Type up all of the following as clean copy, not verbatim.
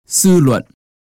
Sư luận.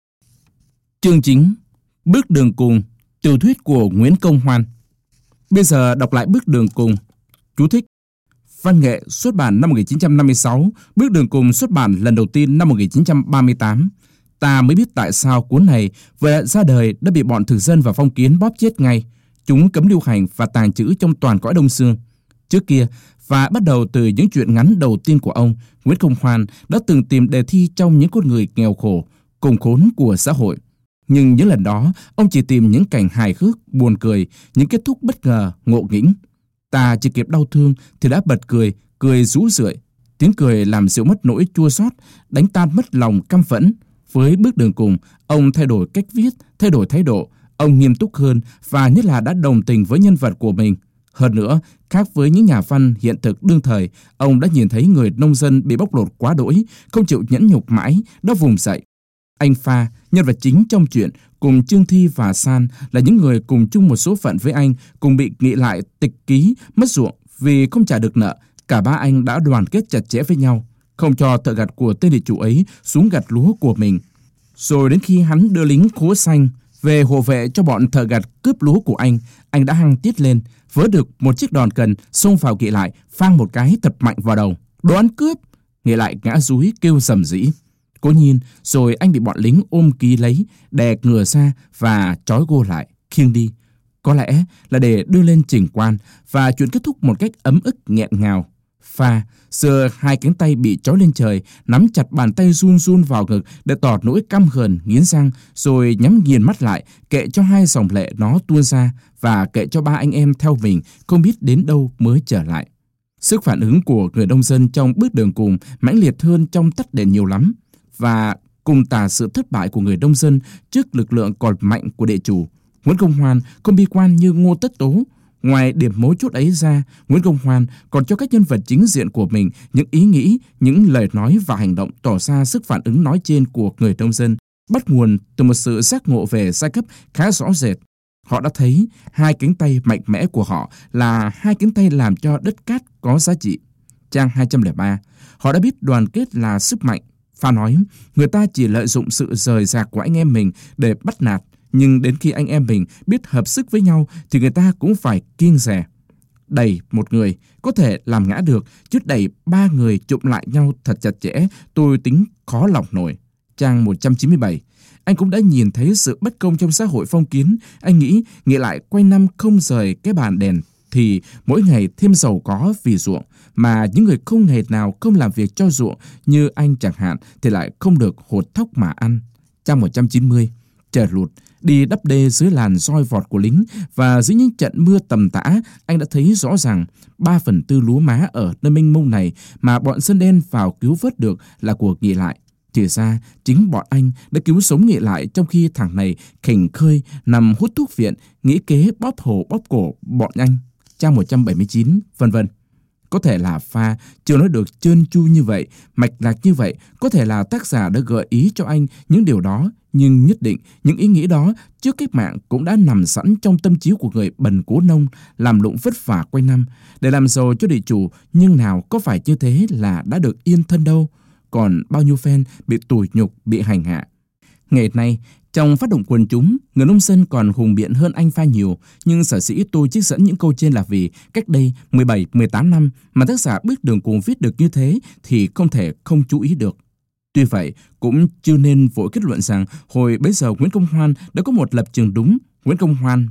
Chương chính: Bước đường cùng, tiểu thuyết của Nguyễn Công Hoan. Bây giờ đọc lại Bước đường cùng. Chú thích: Văn nghệ xuất bản năm 1956, Bước đường cùng xuất bản lần đầu tiên năm 1938. Ta mới biết tại sao cuốn này vừa ra đời đã bị bọn thực dân và phong kiến bóp chết ngay. Chúng cấm lưu hành và tàng trữ trong toàn cõi Đông Xương. Trước kia, và bắt đầu từ những truyện ngắn đầu tiên của ông, Nguyễn Công Hoan đã từng tìm đề thi trong những con người nghèo khổ, cùng khốn của xã hội. Nhưng những lần đó, ông chỉ tìm những cảnh hài hước, buồn cười, những kết thúc bất ngờ, ngộ nghĩnh. Ta chỉ kịp đau thương thì đã bật cười, cười rũ rượi. Tiếng cười làm dịu mất nỗi chua xót, đánh tan mất lòng căm phẫn. Với Bước đường cùng, ông thay đổi cách viết, thay đổi thái độ. Ông nghiêm túc hơn và nhất là đã đồng tình với nhân vật của mình. Hơn nữa, khác với những nhà văn hiện thực đương thời, ông đã nhìn thấy người nông dân bị bóc lột quá đỗi, không chịu nhẫn nhục mãi, đã vùng dậy. Anh Pha, nhân vật chính trong truyện, cùng Trương Thi và San là những người cùng chung một số phận với anh, cùng bị nghị lại tịch ký, mất ruộng vì không trả được nợ. Cả ba anh đã đoàn kết chặt chẽ với nhau, không cho thợ gặt của tên địa chủ ấy xuống gặt lúa của mình. Rồi đến khi hắn đưa lính khố xanh về hộ vệ cho bọn thợ gặt cướp lúa của anh đã hăng tiết lên, vớ được một chiếc đòn cần, xông vào Nghị lại, phang một cái thật mạnh vào đầu. Đồ ăn cướp! Nghị lại ngã dúi kêu rầm rĩ. Cố nhiên, rồi anh bị bọn lính ôm ký lấy, đè ngửa ra và trói gô lại, khiêng đi. Có lẽ là để đưa lên chỉnh quan, và chuyện kết thúc một cách ấm ức nghẹn ngào. Pha giơ hai cánh tay bị trói lên trời, nắm chặt bàn tay run run vào ngực để tỏ nỗi căm hờn nghiến răng, rồi nhắm nghiền mắt lại, kệ cho hai dòng lệ nó tuôn ra và kệ cho ba anh em theo mình không biết đến đâu mới trở lại. Sức phản ứng của người nông dân trong Bước đường cùng mãnh liệt hơn trong Tắt đèn nhiều lắm, và cùng tả sự thất bại của người nông dân trước lực lượng còn mạnh của địa chủ. Nguyễn Công Hoan không bi quan như Ngô Tất Tố. Ngoài điểm mấu chốt ấy ra, Nguyễn Công Hoan còn cho các nhân vật chính diện của mình những ý nghĩ, những lời nói và hành động tỏ ra sức phản ứng nói trên của người nông dân, bắt nguồn từ một sự giác ngộ về giai cấp khá rõ rệt. Họ đã thấy hai cánh tay mạnh mẽ của họ là hai cánh tay làm cho đất cát có giá trị. Trang 203. Họ đã biết đoàn kết là sức mạnh. Pha nói, người ta chỉ lợi dụng sự rời rạc của anh em mình để bắt nạt, nhưng đến khi anh em mình biết hợp sức với nhau thì người ta cũng phải kiêng dè. Đẩy một người có thể làm ngã được, chứ đẩy ba người chụm lại nhau thật chặt chẽ, tôi tính khó lòng nổi. Trang 197. Anh cũng đã nhìn thấy sự bất công trong xã hội phong kiến. Anh nghĩ Nghị lại quanh năm không rời cái bàn đèn thì mỗi ngày thêm giàu có vì ruộng, mà những người không ngày nào không làm việc cho ruộng như anh chẳng hạn thì lại không được hột thóc mà ăn. Trang 190. Trời lụt, đi đắp đê dưới làn roi vọt của lính và dưới những trận mưa tầm tã, anh đã thấy rõ ràng 3/4 lúa má ở nơi mênh mông này mà bọn dân đen vào cứu vớt được là của Nghị lại. Thì ra chính bọn anh đã cứu sống Nghị lại, trong khi thằng này khỉnh khơi nằm hút thuốc viện, nghĩ kế bóp hổ bóp cổ bọn anh. Trang 179, vân vân. Có thể là Pha chưa nói được trơn tru như vậy, mạch lạc như vậy, có thể là tác giả đã gợi ý cho anh những điều đó, nhưng nhất định những ý nghĩ đó trước cách mạng cũng đã nằm sẵn trong tâm trí của người bần cố nông làm lụng vất vả quanh năm để làm giàu cho địa chủ, nhưng nào có phải như thế là đã được yên thân đâu. Còn bao nhiêu phen bị tủi nhục, bị hành hạ. Ngày nay, trong phát động quần chúng, người nông dân còn hùng biện hơn anh Pha nhiều, nhưng sở dĩ tôi trích dẫn những câu trên là vì cách đây 17-18 năm mà tác giả Bước đường cùng viết được như thế thì không thể không chú ý được. Tuy vậy, cũng chưa nên vội kết luận rằng hồi bấy giờ Nguyễn Công Hoan đã có một lập trường đúng. Nguyễn Công Hoan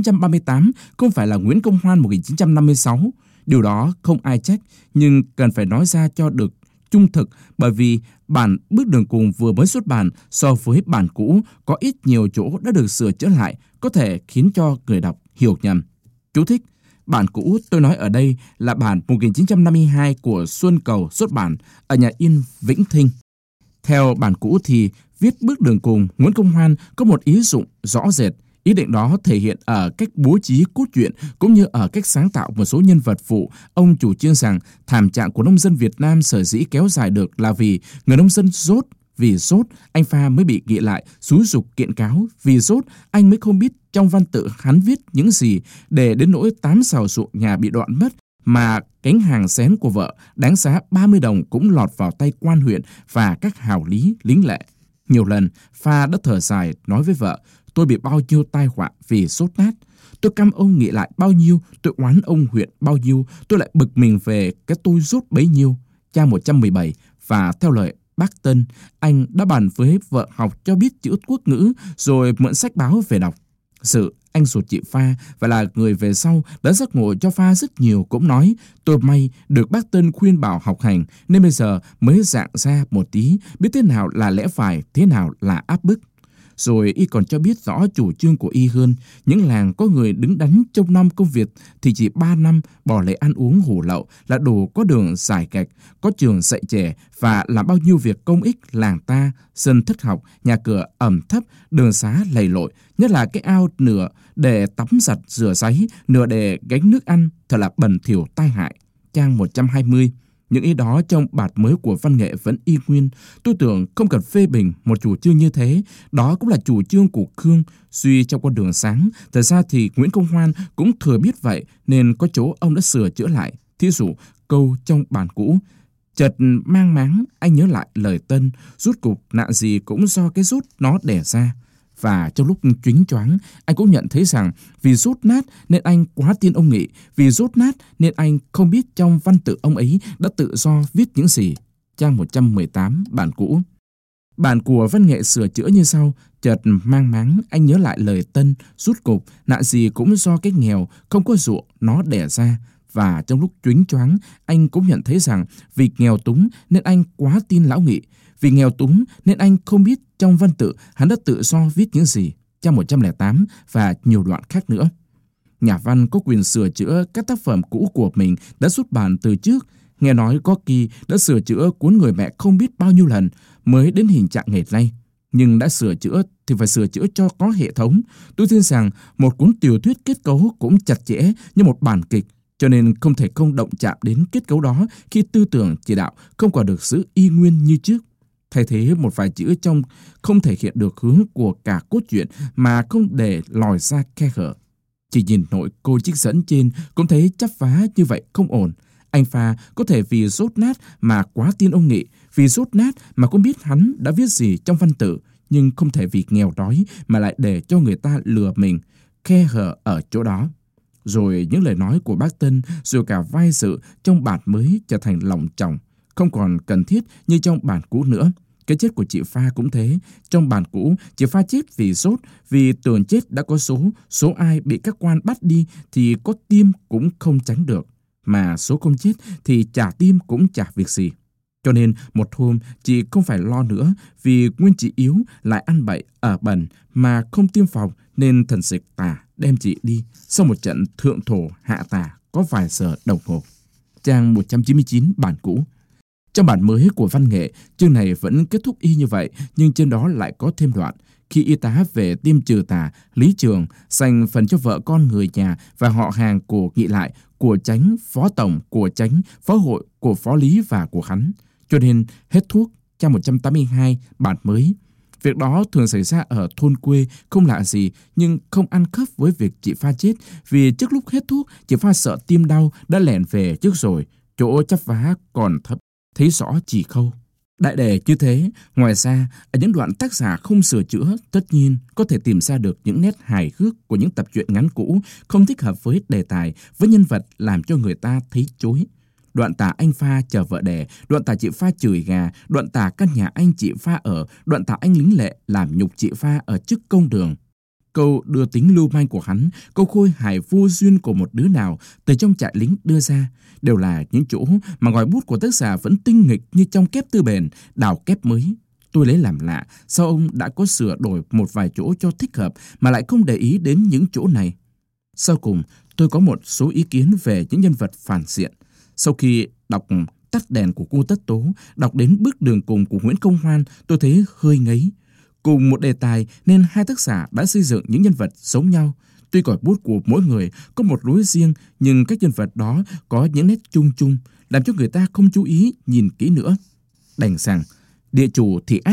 1938 không phải là Nguyễn Công Hoan 1956. Điều đó không ai trách, nhưng cần phải nói ra cho được trung thực, bởi vì bản Bước đường cùng vừa mới xuất bản so với bản cũ có ít nhiều chỗ đã được sửa chữa lại, có thể khiến cho người đọc hiểu nhầm. Chú thích: Bản cũ tôi nói ở đây là bản 1952 của Xuân Cầu xuất bản ở nhà in Vĩnh Thinh. Theo bản cũ thì viết Bước đường cùng, Nguyễn Công Hoan có một ý dụng rõ rệt. Ý định đó thể hiện ở cách bố trí cốt truyện cũng như ở cách sáng tạo một số nhân vật phụ. Ông chủ trương rằng thảm trạng của nông dân Việt Nam sở dĩ kéo dài được là vì người nông dân dốt. Vì dốt, anh Pha mới bị Nghị lại xúi giục kiện cáo. Vì dốt, anh mới không biết trong văn tự hắn viết những gì, để đến nỗi 8 sào ruộng nhà bị đoạn mất, mà cánh hàng xén của vợ đáng giá 30 đồng cũng lọt vào tay quan huyện và các hào lý lính lệ. Nhiều lần, Pha đã thở dài nói với vợ, tôi bị bao nhiêu tai họa vì sốt nát. Tôi căm ông Nghị lại bao nhiêu, tôi oán ông Huyện bao nhiêu, tôi lại bực mình về cái tôi rốt bấy nhiêu. Trang 117. Và theo lời bác Tân, anh đã bàn với vợ học cho biết chữ quốc ngữ rồi mượn sách báo về đọc. Sự anh ruột chị Pha và là người về sau đã giác ngộ cho Pha rất nhiều, cũng nói tôi may được bác Tân khuyên bảo học hành nên bây giờ mới dạng ra một tí, biết thế nào là lẽ phải, thế nào là áp bức. Rồi y còn cho biết rõ chủ trương của y hơn, những làng có người đứng đắn trong năm công việc thì chỉ 3 năm bỏ lấy ăn uống hủ lậu là đủ có đường giải gạch, có trường dạy trẻ và làm bao nhiêu việc công ích làng ta, sân thất học, nhà cửa ẩm thấp, đường xá lầy lội, nhất là cái ao nửa để tắm giặt rửa ráy, nửa để gánh nước ăn, thật là bẩn thỉu tai hại. Trang 120. Những ý đó trong bản mới của văn nghệ vẫn y nguyên. Tôi tưởng không cần phê bình một chủ trương như thế. Đó cũng là chủ trương của Khương, suy trong con đường sáng. Thật ra thì Nguyễn Công Hoan cũng thừa biết vậy, nên có chỗ ông đã sửa chữa lại. Thí dụ câu trong bản cũ, chợt mang máng anh nhớ lại lời Tân, rút cục nạn gì cũng do cái rút nó đẻ ra. Và trong lúc choáng choáng, anh cũng nhận thấy rằng vì rốt nát nên anh quá tin ông Nghị, vì rốt nát nên anh không biết trong văn tự ông ấy đã tự do viết những gì. Trang 118 bản cũ. Bản của văn nghệ sửa chữa như sau: chợt mang máng anh nhớ lại lời Tân, rút cục nạn gì cũng do cái nghèo không có ruộng nó đẻ ra. Và trong lúc choáng choáng, anh cũng nhận thấy rằng vì nghèo túng nên anh quá tin lão Nghị, vì nghèo túng nên anh không biết trong văn tự hắn đã tự do viết những gì. Trang 108 và nhiều đoạn khác nữa. Nhà văn có quyền sửa chữa các tác phẩm cũ của mình đã xuất bản từ trước. Nghe nói Gorky đã sửa chữa cuốn Người mẹ không biết bao nhiêu lần mới đến hình trạng ngày nay. Nhưng đã sửa chữa thì phải sửa chữa cho có hệ thống. Tôi tin rằng một cuốn tiểu thuyết kết cấu cũng chặt chẽ như một bản kịch, cho nên không thể không động chạm đến kết cấu đó khi tư tưởng chỉ đạo không còn được giữ y nguyên như trước. Thay thế một vài chữ trong không thể hiện được hướng của cả cốt truyện mà không để lòi ra khe hở. Chỉ nhìn nội cô trích dẫn trên cũng thấy chắp vá như vậy không ổn. Anh Pha có thể vì rốt nát mà quá tin ông Nghị, vì rốt nát mà không biết hắn đã viết gì trong văn tự, nhưng không thể vì nghèo đói mà lại để cho người ta lừa mình. Khe hở ở chỗ đó. Rồi những lời nói của bác Tân, rồi cả vai sự trong bản mới trở thành lòng trọng, không còn cần thiết như trong bản cũ nữa. Cái chết của chị Pha cũng thế. Trong bản cũ, chị Pha chết vì sốt, vì tưởng chết đã có số ai bị các quan bắt đi thì có tim cũng không tránh được, mà số không chết thì chả tim cũng chả việc gì. Cho nên một hôm chị không phải lo nữa, vì nguyên chị yếu lại ăn bậy ở bẩn mà không tiêm phòng nên thần dịch tà đem chị đi sau một trận thượng thổ hạ tà có vài giờ đồng hồ. Trang 199 bản cũ. Trong bản mới của văn nghệ, chương này vẫn kết thúc y như vậy, nhưng trên đó lại có thêm đoạn. Khi y tá về tiêm trừ tà, Lý Trường dành phần cho vợ con người nhà và họ hàng của Nghị lại, của Chánh, phó tổng, của Chánh, phó hội, của phó Lý và của hắn. Cho nên hết thuốc. Trang 182 bản mới. Việc đó thường xảy ra ở thôn quê, không lạ gì, nhưng không ăn khớp với việc chị Pha chết, vì trước lúc hết thuốc, chị Pha sợ tim đau đã lẻn về trước rồi, chỗ chắp vá còn thấp, thấy rõ chỉ khâu. Đại đề như thế, ngoài ra, ở những đoạn tác giả không sửa chữa, tất nhiên có thể tìm ra được những nét hài hước của những tập truyện ngắn cũ, không thích hợp với đề tài, với nhân vật làm cho người ta thấy chối. Đoạn tả anh Pha chờ vợ đẻ, đoạn tả chị Pha chửi gà, đoạn tả căn nhà anh chị Pha ở, đoạn tả anh lính lệ làm nhục chị Pha ở trước công đường. Câu đưa tính lưu manh của hắn, câu khôi hài vô duyên của một đứa nào từ trong trại lính đưa ra, đều là những chỗ mà ngòi bút của tác giả vẫn tinh nghịch như trong kép Tư Bền, đào kép mới. Tôi lấy làm lạ, sao ông đã có sửa đổi một vài chỗ cho thích hợp mà lại không để ý đến những chỗ này. Sau cùng, tôi có một số ý kiến về những nhân vật phản diện. Sau khi đọc Tắt đèn của cô Tất Tố, đọc đến Bước đường cùng của Nguyễn Công Hoan, tôi thấy hơi ngấy. Cùng một đề tài nên hai tác giả đã xây dựng những nhân vật giống nhau. Tuy còi bút của mỗi người có một lối riêng, nhưng các nhân vật đó có những nét chung chung, làm cho người ta không chú ý nhìn kỹ nữa. Đành rằng địa chủ thì ác,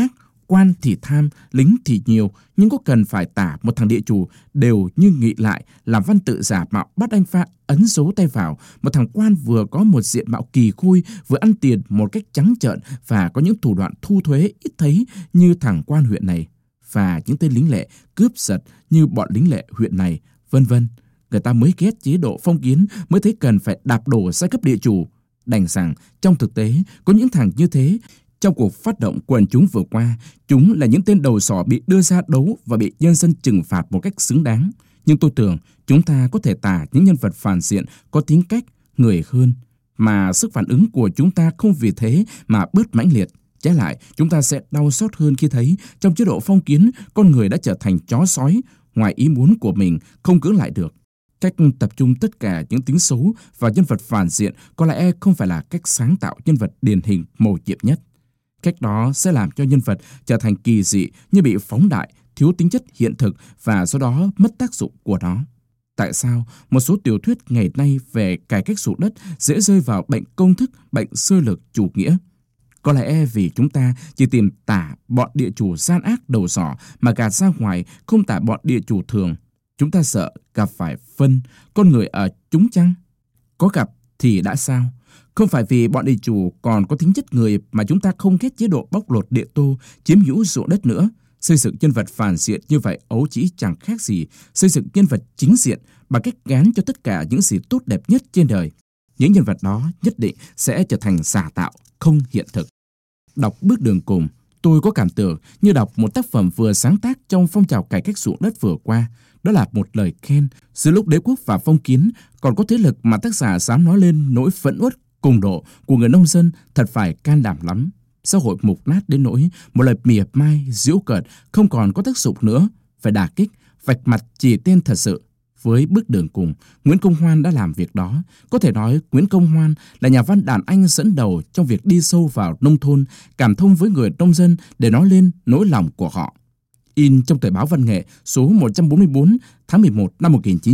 quan thì tham, lính thì nhiều, nhưng có cần phải tả một thằng địa chủ đều như nghị lại làm văn tự giả mạo bắt anh Pha ấn dấu tay vào, một thằng quan vừa có một diện mạo kỳ khôi, vừa ăn tiền một cách trắng trợn và có những thủ đoạn thu thuế ít thấy như thằng quan huyện này, và những tên lính lệ cướp giật như bọn lính lệ huyện này, vân vân. Người ta mới ghét chế độ phong kiến, mới thấy cần phải đạp đổ giai cấp địa chủ. Đành rằng trong thực tế có những thằng như thế. Trong cuộc phát động quần chúng vừa qua, chúng là những tên đầu sỏ bị đưa ra đấu và bị nhân dân trừng phạt một cách xứng đáng. Nhưng tôi tưởng chúng ta có thể tả những nhân vật phản diện có tính cách người hơn, mà sức phản ứng của chúng ta không vì thế mà bớt mãnh liệt. Trái lại, chúng ta sẽ đau xót hơn khi thấy trong chế độ phong kiến, con người đã trở thành chó sói, ngoài ý muốn của mình không cưỡng lại được. Cách tập trung tất cả những tính xấu vào nhân vật phản diện có lẽ không phải là cách sáng tạo nhân vật điển hình mầu nhiệm nhất. Cách đó sẽ làm cho nhân vật trở thành kỳ dị, như bị phóng đại, thiếu tính chất hiện thực và do đó mất tác dụng của nó. Tại sao một số tiểu thuyết ngày nay về cải cách ruộng đất dễ rơi vào bệnh công thức, bệnh sơ lược chủ nghĩa? Có lẽ vì chúng ta chỉ tìm tả bọn địa chủ gian ác đầu sỏ mà gạt ra ngoài, không tả bọn địa chủ thường. Chúng ta sợ gặp phải phân, con người ở chúng chăng? Có gặp thì đã sao? Không phải vì bọn địa chủ còn có tính chất người mà chúng ta không ghét chế độ bóc lột địa tô, chiếm hữu ruộng đất nữa. Xây dựng nhân vật phản diện như vậy ấu chỉ chẳng khác gì xây dựng nhân vật chính diện bằng cách gán cho tất cả những gì tốt đẹp nhất trên đời. Những nhân vật đó nhất định sẽ trở thành giả tạo, không hiện thực. Đọc Bước Đường Cùng, tôi có cảm tưởng như đọc một tác phẩm vừa sáng tác trong phong trào cải cách ruộng đất vừa qua. Đó là một lời khen. Giữa lúc đế quốc và phong kiến còn có thế lực mà tác giả dám nói lên nỗi phẫn uất cùng độ của người nông dân, thật phải can đảm lắm. Xã hội mục nát đến nỗi một lời mỉa mai, giễu cợt không còn có tác dụng nữa, phải đả kích, vạch mặt chỉ tên thật sự. Với Bước Đường Cùng, Nguyễn Công Hoan đã làm việc đó. Có thể nói Nguyễn Công Hoan là nhà văn đàn anh dẫn đầu trong việc đi sâu vào nông thôn, cảm thông với người nông dân để nói lên nỗi lòng của họ. In trong tờ báo Văn nghệ số 144 tháng 11 năm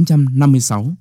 1956.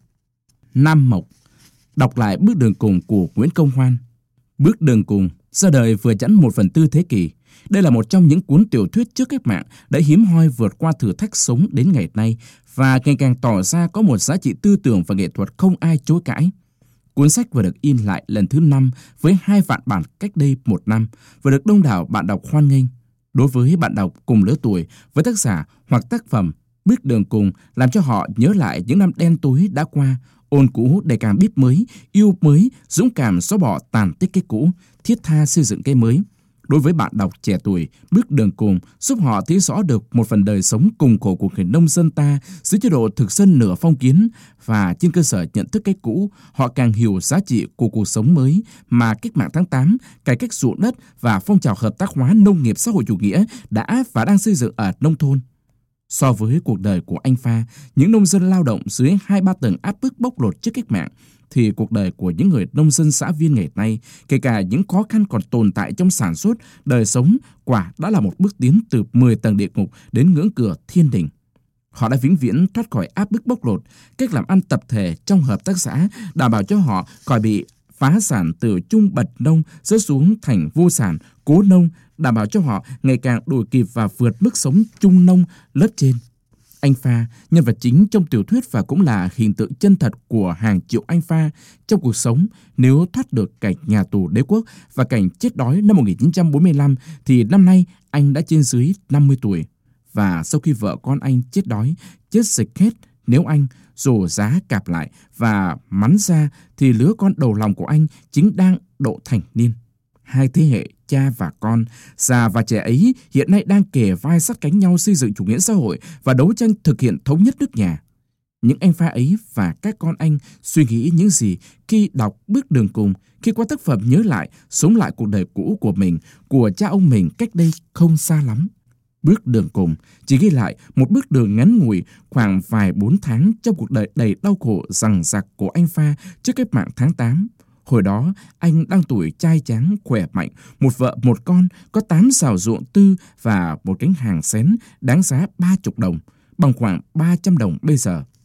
Nam Mộc. Đọc lại Bước Đường Cùng của Nguyễn Công Hoan. Bước Đường Cùng ra đời vừa chẵn 1/4 thế kỷ. Đây là một trong những cuốn tiểu thuyết trước cách mạng đã hiếm hoi vượt qua thử thách sống đến ngày nay và ngày càng tỏ ra có một giá trị tư tưởng và nghệ thuật không ai chối cãi. Cuốn sách vừa được in lại lần thứ 5 với 2 vạn bản cách đây 1 năm và được đông đảo bạn đọc hoan nghênh. Đối với bạn đọc cùng lứa tuổi với tác giả hoặc tác phẩm, Bước Đường Cùng làm cho họ nhớ lại những năm đen tối đã qua, ôn cũ để càng biết mới, yêu mới, dũng cảm xóa bỏ tàn tích cái cũ, thiết tha xây dựng cái mới. Đối với bạn đọc trẻ tuổi, Bước Đường Cùng giúp họ thấy rõ được một phần đời sống cùng khổ của người nông dân ta dưới chế độ thực dân nửa phong kiến, và trên cơ sở nhận thức cái cũ, họ càng hiểu giá trị của cuộc sống mới mà cách mạng tháng 8, cải cách ruộng đất và phong trào hợp tác hóa nông nghiệp xã hội chủ nghĩa đã và đang xây dựng ở nông thôn. So với cuộc đời của anh Pha, những nông dân lao động dưới 2-3 tầng áp bức bóc lột trước cách mạng, thì cuộc đời của những người nông dân xã viên ngày nay, kể cả những khó khăn còn tồn tại trong sản xuất, đời sống, quả đã là một bước tiến từ 10 tầng địa ngục đến ngưỡng cửa thiên đình. Họ đã vĩnh viễn thoát khỏi áp bức bóc lột, cách làm ăn tập thể trong hợp tác xã đảm bảo cho họ khỏi bị phá sản từ trung bậc nông rớt xuống thành vô sản, cố nông, đảm bảo cho họ ngày càng đuổi kịp và vượt mức sống trung nông lớp trên. Anh Pha, nhân vật chính trong tiểu thuyết và cũng là hình tượng chân thật của hàng triệu anh Pha trong cuộc sống, nếu thoát được cảnh nhà tù đế quốc và cảnh chết đói năm 1945 thì năm nay anh đã trên dưới 50 tuổi. Và sau khi vợ con anh chết đói, chết dịch hết, nếu anh rồ giá cạp lại và mắn ra thì lứa con đầu lòng của anh chính đang độ thành niên. Hai thế hệ cha và con, già và trẻ ấy hiện nay đang kề vai sát cánh nhau xây dựng chủ nghĩa xã hội và đấu tranh thực hiện thống nhất nước nhà. Những anh Pha ấy và các con anh suy nghĩ những gì khi đọc Bước Đường Cùng, khi qua tác phẩm nhớ lại, sống lại cuộc đời cũ của mình, của cha ông mình cách đây không xa lắm. Bước Đường Cùng chỉ ghi lại một bước đường ngắn ngủi khoảng vài 4 tháng trong cuộc đời đầy đau khổ dằng dặc của anh Pha trước cách mạng tháng 8. Hồi đó, anh đang tuổi trai tráng, khỏe mạnh, một vợ một con, có 8 sào ruộng tư và một cánh hàng xén đáng giá 30 đồng, bằng khoảng 300 đồng bây giờ.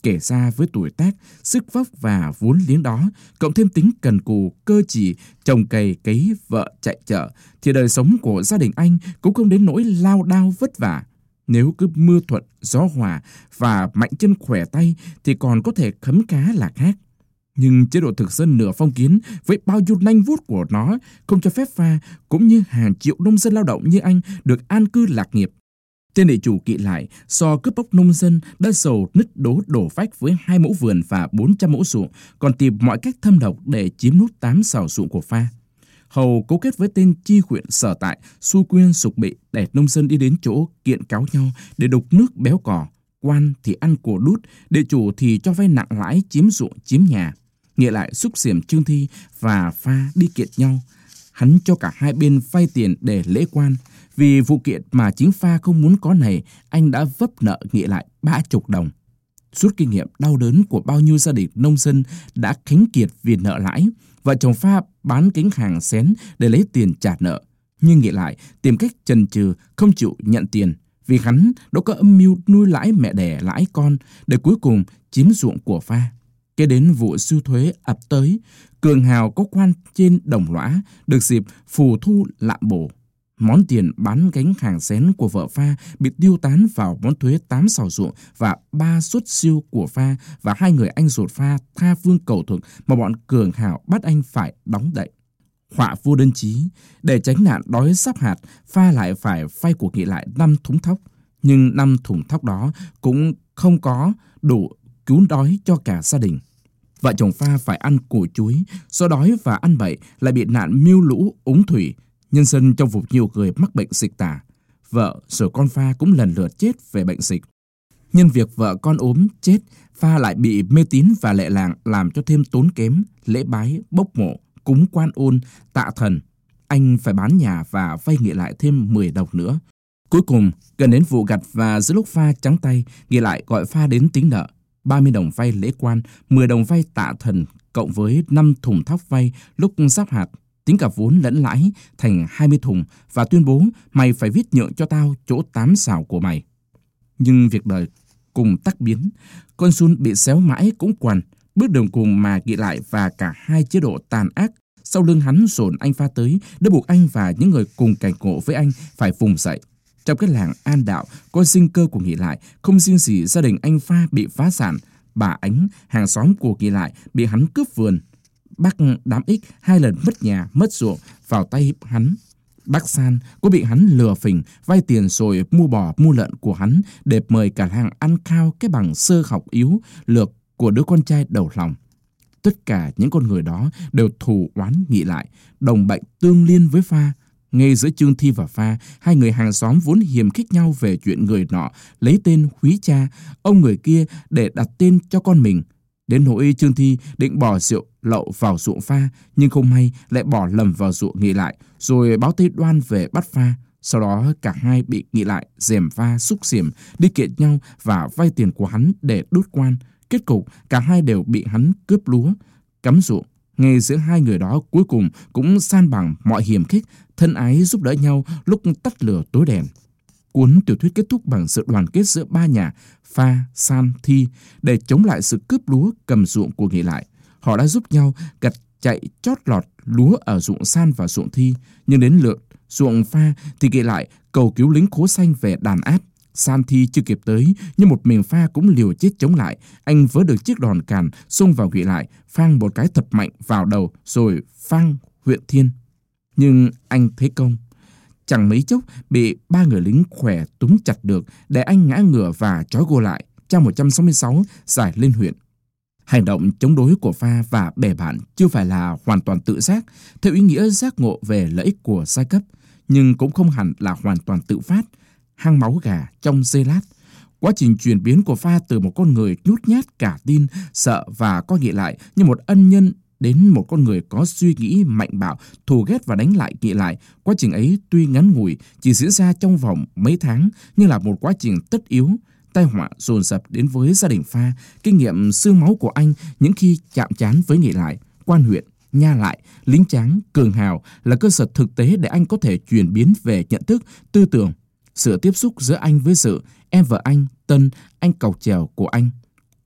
Kể ra với tuổi tác, sức vóc và vốn liếng đó, cộng thêm tính cần cù, cơ chỉ, trồng cày cấy, vợ chạy chợ, thì đời sống của gia đình anh cũng không đến nỗi lao đao vất vả. Nếu cứ mưa thuận, gió hòa và mạnh chân khỏe tay thì còn có thể khấm cá là khác. Nhưng chế độ thực dân nửa phong kiến với bao nhiêu nanh vuốt của nó không cho phép Pha cũng như hàng triệu nông dân lao động như anh được an cư lạc nghiệp. Tên địa chủ Kỵ Lại so cướp bóc nông dân đã sầu nứt đố đổ vách với 2 mẫu vườn và 400 mẫu ruộng, còn tìm mọi cách thâm độc để chiếm nốt 8 sào ruộng của Pha. Hầu cấu kết với tên chi huyện sở tại, xui quyên sục bị để nông dân đi đến chỗ kiện cáo nhau để đục nước béo cò. Quan thì ăn của đút, địa chủ thì cho vay nặng lãi chiếm ruộng chiếm nhà. Nghĩa lại xúc xiểm Trương Thi và Pha đi kiện nhau. Hắn cho cả hai bên vay tiền để lễ quan. Vì vụ kiện mà chính Pha không muốn có này, anh đã vấp nợ Nghĩa lại 30 đồng. Suốt kinh nghiệm đau đớn của bao nhiêu gia đình nông dân đã khánh kiệt vì nợ lãi, vợ chồng Pha bán cánh hàng xén để lấy tiền trả nợ. Nhưng Nghĩa lại tìm cách chần chừ không chịu nhận tiền, vì hắn đã có âm mưu nuôi lãi mẹ đẻ lãi con để cuối cùng chiếm ruộng của Pha. Kế đến vụ sưu thuế ập tới, cường hào có quan trên đồng lõa được dịp phù thu lạm bổ. Món tiền bán gánh hàng xén của vợ Pha bị tiêu tán vào món thuế 8 sào ruộng và 3 suất siêu của Pha và 2 người anh ruột Pha tha phương cầu thực mà bọn cường hào bắt anh phải đóng đậy. Họa vô đơn chí, để tránh nạn đói sắp hạt, Pha lại phải vay của Nghĩa lại 5 thúng thóc. Nhưng 5 thùng thóc đó cũng không có đủ cứu đói cho cả gia đình. Vợ chồng Pha phải ăn củ chuối, do đói và ăn bậy lại bị nạn miêu lũ úng thủy. Nhân dân trong vùng nhiều người mắc bệnh dịch tả. Vợ rồi con Pha cũng lần lượt chết về bệnh dịch. Nhân việc vợ con ốm chết, Pha lại bị mê tín và lệ làng làm cho thêm tốn kém, lễ bái, bốc mộ, cúng quan ôn, tạ thần. Anh phải bán nhà và vay Nghĩa lại thêm 10 đồng nữa. Cuối cùng, gần đến vụ gặt và giữa lúc Pha trắng tay, Nghĩa lại gọi Pha đến tính nợ. 30 đồng vay lễ quan, 10 đồng vay tạ thần, cộng với 5 thùng thóc vay lúc giáp hạt, tính cả vốn lẫn lãi thành 20 thùng và tuyên bố mày phải viết nhượng cho tao chỗ 8 sào của mày. Nhưng việc đời cùng tắc biến, con Sun bị xéo mãi cũng quằn, bước đường cùng mà Nghĩa lại và cả hai chế độ tàn ác sau lưng hắn dồn anh Pha tới, đã buộc anh và những người cùng cảnh ngộ với anh phải vùng dậy. Trong cái làng An Đạo có sinh cơ của Nghĩa lại, không riêng gì gia đình anh Pha bị phá sản, bà Ánh, hàng xóm của Nghĩa lại bị hắn cướp vườn. Bác Đám Ích 2 lần mất nhà, mất ruộng vào tay hắn. Bác San cũng bị hắn lừa phỉnh, vay tiền rồi mua bò mua lợn của hắn để mời cả làng ăn khao cái bằng sơ học yếu lược của đứa con trai đầu lòng. Tất cả những con người đó đều thù oán Nghĩa lại, đồng bệnh tương liên với Pha. Ngay giữa Trương Thi và Pha, hai người hàng xóm vốn hiềm khích nhau về chuyện người nọ lấy tên Húy cha, ông người kia để đặt tên cho con mình. Đến nỗi Trương Thi định bỏ rượu lậu vào ruộng Pha, nhưng không may lại bỏ lầm vào ruộng Nghĩa lại, rồi báo Tây Đoan về bắt Pha. Sau đó cả hai bị Nghĩa lại gièm Pha xúc xiểm, đi kiện nhau và vay tiền của hắn để đút quan. Kết cục cả hai đều bị hắn cướp lúa, cắm ruộng. Ngay giữa hai người đó cuối cùng cũng san bằng mọi hiềm khích, thân ái giúp đỡ nhau lúc tắt lửa tối đèn. Cuốn tiểu thuyết kết thúc bằng sự đoàn kết giữa ba nhà Pha, San, Thi để chống lại sự cướp lúa cầm ruộng của Nghĩa lại. Họ đã giúp nhau gặt chạy chót lọt lúa ở ruộng San và ruộng Thi, nhưng đến lượt ruộng Pha thì Nghĩa lại cầu cứu lính Khố Xanh về đàn áp. San Thi chưa kịp tới, nhưng một mình Pha cũng liều chết chống lại. Anh vớ được chiếc đòn càn, xông vào Nghĩa lại, phang một cái thật mạnh vào đầu, rồi phang huyện thiên. Nhưng anh thấy công. Chẳng mấy chốc bị 3 người lính khỏe túm chặt được, để anh ngã ngửa và trói gô lại, trang 166 giải lên huyện. Hành động chống đối của Pha và bè bạn chưa phải là hoàn toàn tự giác, theo ý nghĩa giác ngộ về lợi ích của giai cấp, nhưng cũng không hẳn là hoàn toàn tự phát. Hang máu gà trong giây lát. Quá trình chuyển biến của Pha từ một con người nhút nhát, cả tin, sợ và coi Nghĩa lại như một ân nhân đến một con người có suy nghĩ mạnh bạo, thù ghét và đánh lại Nghĩa lại. Quá trình ấy tuy ngắn ngủi, chỉ diễn ra trong vòng mấy tháng, nhưng là một quá trình tất yếu. Tai họa dồn dập đến với gia đình Pha. Kinh nghiệm xương máu của anh những khi chạm trán với Nghĩa lại, quan huyện, nha lại, lính tráng, cường hào là cơ sở thực tế để anh có thể chuyển biến về nhận thức, tư tưởng. Sự tiếp xúc giữa anh với sự em vợ anh, Tân, anh cọc chèo của anh.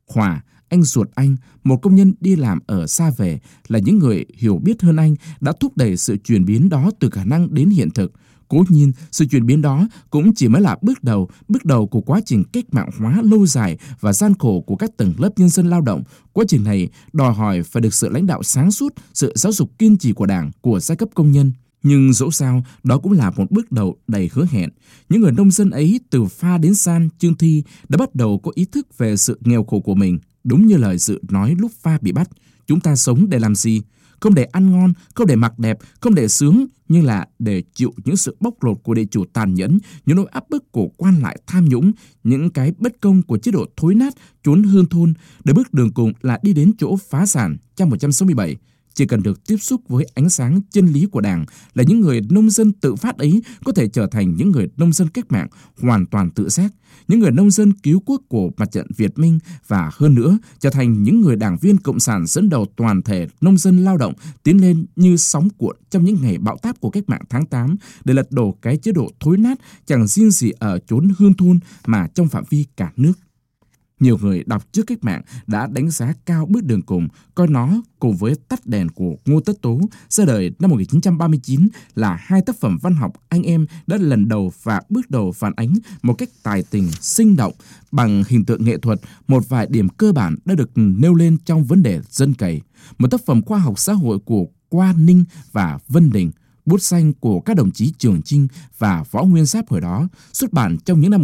Hòa, anh ruột anh, một công nhân đi làm ở xa về, là những người hiểu biết hơn anh đã thúc đẩy sự chuyển biến đó từ khả năng đến hiện thực. Cố nhiên, sự chuyển biến đó cũng chỉ mới là bước đầu của quá trình cách mạng hóa lâu dài và gian khổ của các tầng lớp nhân dân lao động. Quá trình này đòi hỏi phải được sự lãnh đạo sáng suốt, sự giáo dục kiên trì của Đảng, của giai cấp công nhân. Nhưng dẫu sao, đó cũng là một bước đầu đầy hứa hẹn. Những người nông dân ấy từ Pha đến San, Chương Thi đã bắt đầu có ý thức về sự nghèo khổ của mình. Đúng như lời Dự nói lúc Pha bị bắt, chúng ta sống để làm gì? Không để ăn ngon, không để mặc đẹp, không để sướng, nhưng là để chịu những sự bóc lột của địa chủ tàn nhẫn, những nỗi áp bức của quan lại tham nhũng, những cái bất công của chế độ thối nát, trốn hương thôn, để bước đường cùng là đi đến chỗ phá sản. Trang 167. Chỉ cần được tiếp xúc với ánh sáng chân lý của Đảng, là những người nông dân tự phát ấy có thể trở thành những người nông dân cách mạng hoàn toàn tự giác, những người nông dân cứu quốc của mặt trận Việt Minh, và hơn nữa trở thành những người đảng viên cộng sản dẫn đầu toàn thể nông dân lao động tiến lên như sóng cuộn trong những ngày bão táp của cách mạng tháng 8 để lật đổ cái chế độ thối nát chẳng riêng gì ở chốn hương thôn mà trong phạm vi cả nước. Nhiều người đọc trước cách mạng đã đánh giá cao bước đường cùng, coi nó cùng với Tắt đèn của Ngô Tất Tố ra đời năm 1939 là hai tác phẩm văn học anh em đã lần đầu và bước đầu phản ánh một cách tài tình, sinh động bằng hình tượng nghệ thuật một vài điểm cơ bản đã được nêu lên trong vấn đề dân cày. Một tác phẩm khoa học xã hội của Qua Ninh và Vân Đình, bút danh của các đồng chí Trường Chinh và Võ Nguyên Giáp hồi đó, xuất bản trong những năm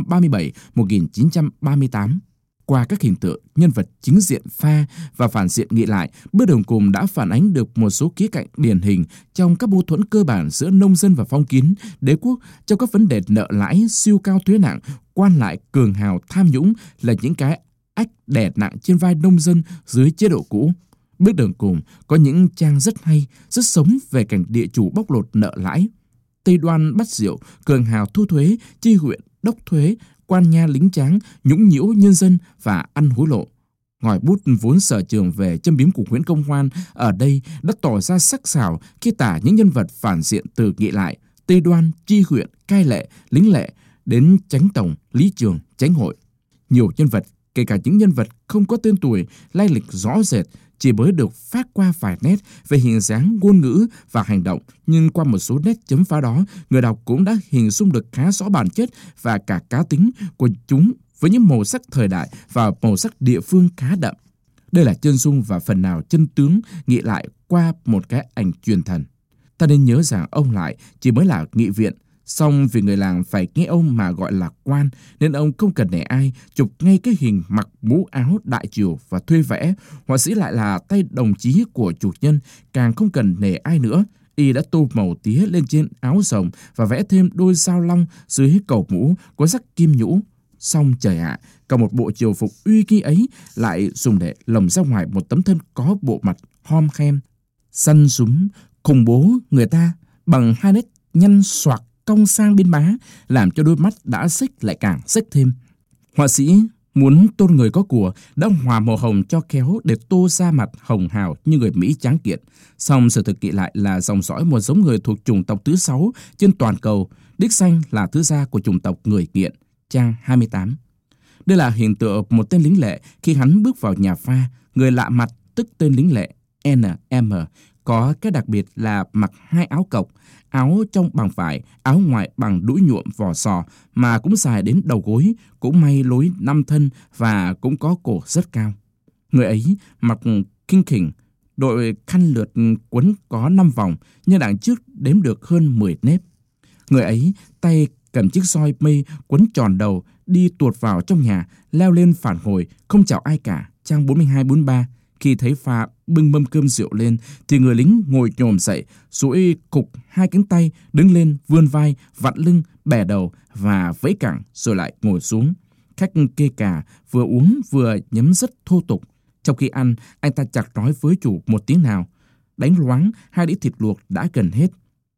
1937-1938. Qua các hình tượng, nhân vật chính diện Pha và phản diện Nghị Lại, bước đường cùng đã phản ánh được một số khía cạnh điển hình trong các mâu thuẫn cơ bản giữa nông dân và phong kiến, đế quốc trong các vấn đề nợ lãi, siêu cao thuế nặng, quan lại cường hào tham nhũng là những cái ách đè nặng trên vai nông dân dưới chế độ cũ. Bước đường cùng có những trang rất hay, rất sống về cảnh địa chủ bóc lột nợ lãi, Tây Đoan bắt rượu, cường hào thu thuế, chi huyện, đốc thuế, quan nha lính tráng, nhũng nhiễu nhân dân và ăn hối lộ. Ngòi bút vốn sở trường về châm biếm của Nguyễn Công Hoan ở đây đã tỏ ra sắc sảo khi tả những nhân vật phản diện từ Nghị Lại, Tây Đoan, chi huyện, cai lệ, lính lệ đến Chánh Tổng, Lý Trường, Chánh Hội. Nhiều nhân vật, kể cả những nhân vật không có tên tuổi, lai lịch rõ rệt, chỉ mới được phát qua vài nét về hình dáng, ngôn ngữ và hành động, nhưng qua một số nét chấm phá đó, người đọc cũng đã hình dung được khá rõ bản chất và cả cá tính của chúng với những màu sắc thời đại và màu sắc địa phương khá đậm. Đây là chân dung và phần nào chân tướng Nghị Lại qua một cái ảnh truyền thần. Ta nên nhớ rằng ông Lại chỉ mới là nghị viện, song vì người làng phải nghe ông mà gọi là quan, nên ông không cần nể ai, chụp ngay cái hình mặc mũ áo đại triều và thuê vẽ. Họa sĩ lại là tay đồng chí của chủ nhân, càng không cần nể ai nữa. Y đã tô màu tía lên trên áo rồng và vẽ thêm đôi sao long dưới cầu mũ có rắc kim nhũ. Song trời ạ, cả một bộ triều phục uy nghi ấy lại dùng để lồng ra ngoài một tấm thân có bộ mặt hom khem, săn súng, khủng bố người ta bằng hai nét nhăn xoạc cong sang bên má, làm cho đôi mắt đã xếch lại càng xếch thêm. Họa sĩ muốn tôn người có của đã hòa màu hồng cho khéo để tô ra mặt hồng hào như người Mỹ tráng kiện. Song sự thực Nghị Lại là dòng dõi một giống người thuộc chủng tộc thứ 6 trên toàn cầu, đích danh là thứ gia của chủng tộc người Kiện. Trang 28. Đây là hiện tượng một tên lính lệ khi hắn bước vào nhà Pha. Người lạ mặt, tức tên lính lệ NM, có cái đặc biệt là mặc hai áo cộc, áo trong bằng vải, áo ngoài bằng đũi nhuộm vỏ sò mà cũng dài đến đầu gối, cũng may lối 5 thân và cũng có cổ rất cao. Người ấy mặc kinh khỉnh, đội khăn lượt quấn có 5 vòng, nhưng đằng trước đếm được hơn 10 nếp. Người ấy tay cầm chiếc roi mây quấn tròn đầu, đi tuột vào trong nhà, leo lên phản hồi, không chào ai cả. Trang 42-43. Khi thấy Pha bưng mâm cơm rượu lên, thì người lính ngồi nhổm dậy, duỗi cục hai cánh tay, đứng lên, vươn vai, vặn lưng, bẻ đầu và vẫy cẳng, rồi lại ngồi xuống. Khách kê cà, vừa uống vừa nhấm rất thô tục. Trong khi ăn, anh ta chả nói với chủ một tiếng nào. Đánh loáng, 2 đĩa thịt luộc đã gần hết.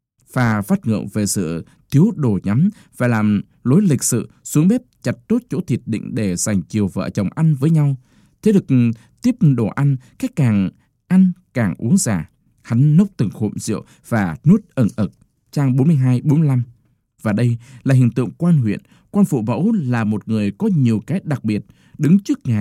Pha phát ngượng về sự thiếu đồ nhắm, phải làm lối lịch sự xuống bếp chặt tốt chỗ thịt định để dành chiều vợ chồng ăn với nhau. Thế được tiếp đồ ăn, khách càng ăn càng uống già. Hắn nốc từng hộp rượu và nuốt ẩn ực. Trang 42-45. Và đây là hình tượng quan huyện. Quan phụ mẫu là một người có nhiều cái đặc biệt. Đứng trước ngài,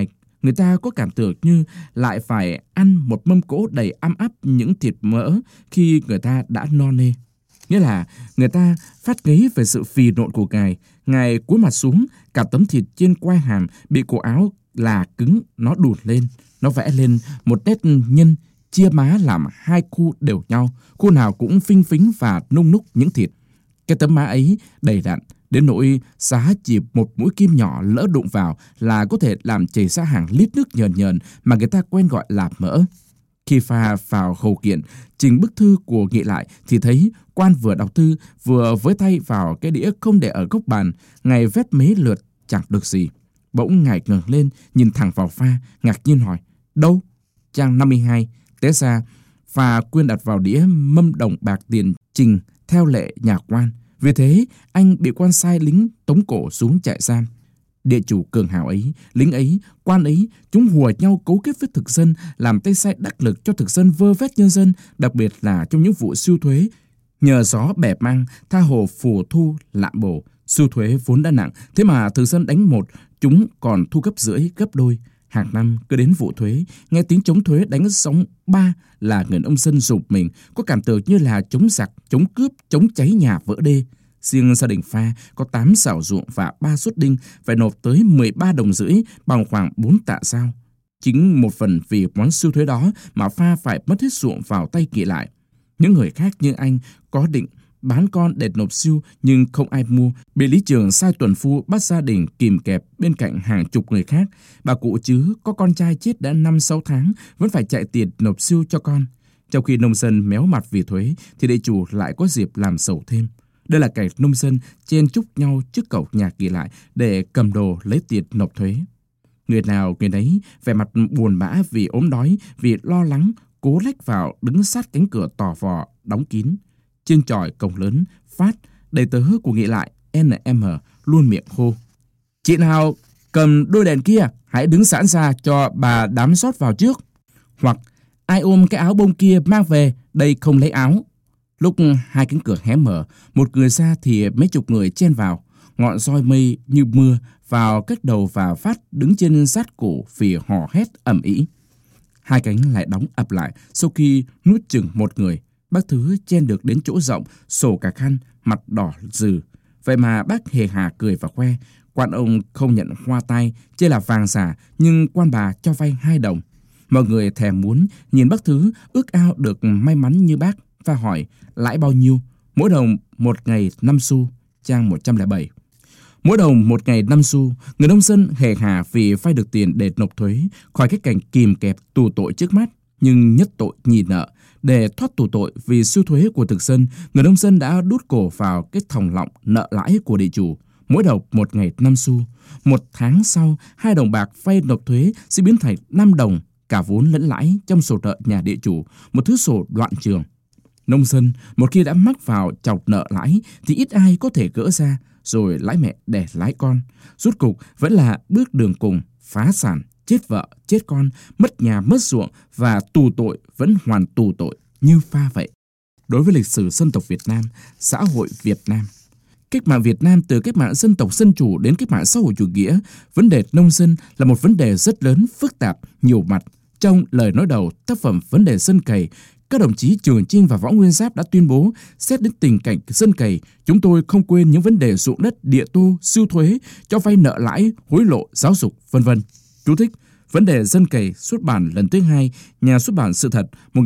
người ta có cảm tưởng như lại phải ăn một mâm cỗ đầy ăm ắp những thịt mỡ khi người ta đã no nê. Nghĩa là người ta phát ngấy về sự phì nộn của Ngài. Ngài cúi mặt xuống, cả tấm thịt trên quai hàm bị cổ áo là cứng, nó đùn lên. Nó vẽ lên một nét nhân chia má làm hai khu đều nhau, khu nào cũng phinh phính và nung núc những thịt. Cái tấm má ấy đầy đặn, đến nỗi giá chỉ một mũi kim nhỏ lỡ đụng vào là có thể làm chảy ra hàng lít nước nhờn nhờn mà người ta quen gọi là mỡ. Khi pha vào khẩu kiện, trình bức thư của Nghị lại thì thấy quan vừa đọc thư vừa với tay vào cái đĩa không để ở góc bàn. Ngài vét mấy lượt chẳng được gì. Bỗng Ngài ngẩng lên nhìn thẳng vào pha, ngạc nhiên hỏi: "Đâu?" Trang 52. Té ra pha quên đặt vào đĩa mâm đồng bạc tiền trình theo lệ nhà quan. Vì thế anh bị quan sai lính tống cổ xuống trại giam. Địa chủ cường hào ấy, lính ấy, quan ấy, chúng hùa nhau cấu kết với thực dân, làm tay sai đắc lực cho thực dân vơ vét nhân dân, đặc biệt là trong những vụ sưu thuế. Nhờ gió bẻ măng, tha hồ phù thu lạm bổ, sưu thuế vốn đã nặng, thế mà thực dân đánh một, chúng còn thu gấp rưỡi, gấp đôi. Hàng năm cứ đến vụ thuế, nghe tiếng chống thuế đánh sóng ba là người nông dân rụp mình, có cảm tưởng như là chống giặc, chống cướp, chống cháy nhà vỡ đê. Riêng gia đình Pha có 8 xảo ruộng và 3 suất đinh, phải nộp tới 13 đồng rưỡi, bằng khoảng 4 tạ sao. Chính một phần vì món sưu thuế đó mà Pha phải mất hết ruộng vào tay Nghị lại. Những người khác như anh có định bán con để nộp sưu nhưng không ai mua, bị lý trường sai tuần phu bắt gia đình kìm kẹp bên cạnh hàng chục người khác. Bà cụ chứ có con trai chết đã 5-6 tháng vẫn phải chạy tiền nộp sưu cho con. Trong khi nông dân méo mặt vì thuế thì địa chủ lại có dịp làm sầu thêm. Đây là cảnh nông dân chen chúc nhau trước cổng nhà Nghị lại để cầm đồ lấy tiền nộp thuế. Người nào người nấy vẻ mặt buồn bã vì ốm đói, vì lo lắng, cố lách vào đứng sát cánh cửa tò vò đóng kín. Trên chòi cổng lớn, Phát, đầy tớ của Nghị lại NM luôn miệng hô: "Chị nào cầm đôi đèn kia, hãy đứng sẵn ra cho bà đám rót vào trước." Hoặc: "Ai ôm cái áo bông kia mang về, đây không lấy áo." Lúc hai cánh cửa hé mở, một người ra thì mấy chục người chen vào. Ngọn roi mây như mưa vào cách đầu và Phát đứng trên sát cổ vì hò hét ầm ĩ. Hai cánh lại đóng ập lại sau khi nuốt chừng một người. Bác Thứ chen được đến chỗ rộng, sổ cả khăn, mặt đỏ rừ. Vậy mà bác hề hà cười và khoe. Quan ông không nhận hoa tai, chê là vàng giả, nhưng quan bà cho vay 2 đồng. Mọi người thèm muốn nhìn bác Thứ ước ao được may mắn như bác và hỏi lãi bao nhiêu. Mỗi đồng một ngày 5 xu. Trang 107. Mỗi đồng một ngày 5 xu, người nông dân hề hà vì vay được tiền để nộp thuế, khỏi cái cảnh kìm kẹp tù tội trước mắt, nhưng nhất tội nhì nợ. Để thoát tù tội vì sưu thuế của thực dân, người nông dân đã đút cổ vào cái thòng lọng nợ lãi của địa chủ. Mỗi đồng một ngày 5 xu. Một tháng sau, 2 đồng bạc vay nộp thuế sẽ biến thành 5 đồng, cả vốn lẫn lãi trong sổ nợ nhà địa chủ, một thứ sổ đoạn trường. Nông dân một khi đã mắc vào chọc nợ lãi thì ít ai có thể gỡ ra, rồi lãi mẹ đẻ lãi con. Rốt cục vẫn là bước đường cùng, phá sản, chết vợ, chết con, mất nhà, mất ruộng và tù tội vẫn hoàn tù tội như Pha vậy. Đối với lịch sử dân tộc Việt Nam, xã hội Việt Nam, cách mạng Việt Nam từ cách mạng dân tộc dân chủ đến cách mạng xã hội chủ nghĩa, vấn đề nông dân là một vấn đề rất lớn, phức tạp, nhiều mặt. Trong lời nói đầu tác phẩm Vấn đề dân cày, các đồng chí Trường Chinh và Võ Nguyên Giáp đã tuyên bố xét đến tình cảnh dân cày, chúng tôi không quên những vấn đề ruộng đất, địa tô, sưu thuế, cho vay nợ lãi, hối lộ, giáo dục, v.v. Chú thích: Vấn đề dân cày xuất bản lần thứ 2, Nhà xuất bản Sự thật,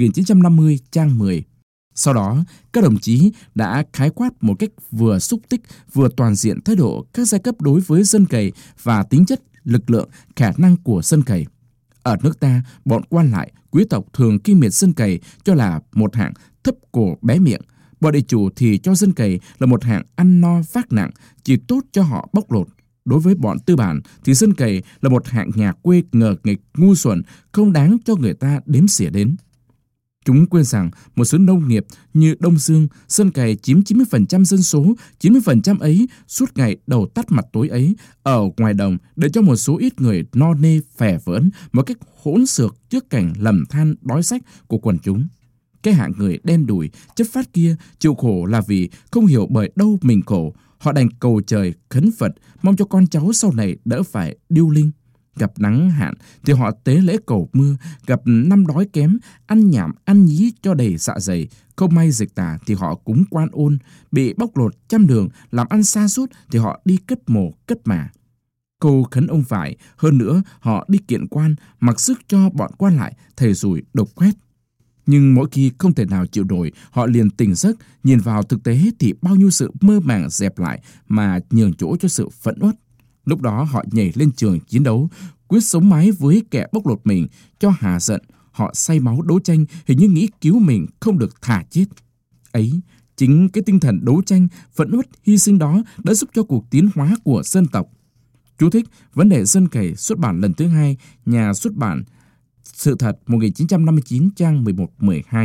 1950, trang 10. Sau đó, các đồng chí đã khái quát một cách vừa xúc tích, vừa toàn diện thái độ các giai cấp đối với dân cày và tính chất, lực lượng, khả năng của dân cày. Ở nước ta, bọn quan lại, quý tộc thường khinh miệt dân cày cho là một hạng thấp cổ bé miệng. Bọn địa chủ thì cho dân cày là một hạng ăn no vác nặng, chỉ tốt cho họ bóc lột. Đối với bọn tư bản thì dân cày là một hạng nhà quê ngờ nghịch, ngu xuẩn, không đáng cho người ta đếm xỉa đến. Chúng quên rằng một số nông nghiệp như Đông Dương, dân cày chiếm 90% dân số, 90% ấy suốt ngày đầu tắt mặt tối ấy ở ngoài đồng để cho một số ít người no nê phè vỡn một cách hỗn xược trước cảnh lầm than đói rách của quần chúng. Cái hạng người đen đủi, chất phát kia chịu khổ là vì không hiểu bởi đâu mình khổ, họ đành cầu trời khấn Phật mong cho con cháu sau này đỡ phải điêu linh. Gặp nắng hạn thì họ tế lễ cầu mưa, gặp năm đói kém, ăn nhảm ăn nhí cho đầy dạ dày, không may dịch tả thì họ cúng quan ôn, bị bóc lột trăm đường, làm ăn sa sút thì họ đi cất mồ cất mả. Câu khấn ông phải, hơn nữa họ đi kiện quan, mặc sức cho bọn quan lại, thầy rủi độc quét. Nhưng mỗi khi không thể nào chịu nổi, họ liền tỉnh giấc, nhìn vào thực tế thì bao nhiêu sự mơ màng dẹp lại mà nhường chỗ cho sự phẫn uất. Lúc đó họ nhảy lên trường chiến đấu, quyết sống mái với kẻ bóc lột mình, cho hà giận. Họ say máu đấu tranh, hình như nghĩ cứu mình không được thả chết. Ấy, chính cái tinh thần đấu tranh, phẫn uất, hy sinh đó đã giúp cho cuộc tiến hóa của dân tộc. Chú thích: Vấn đề dân cày, xuất bản lần thứ 2, nhà xuất bản Sự thật 1959, trang 11-12.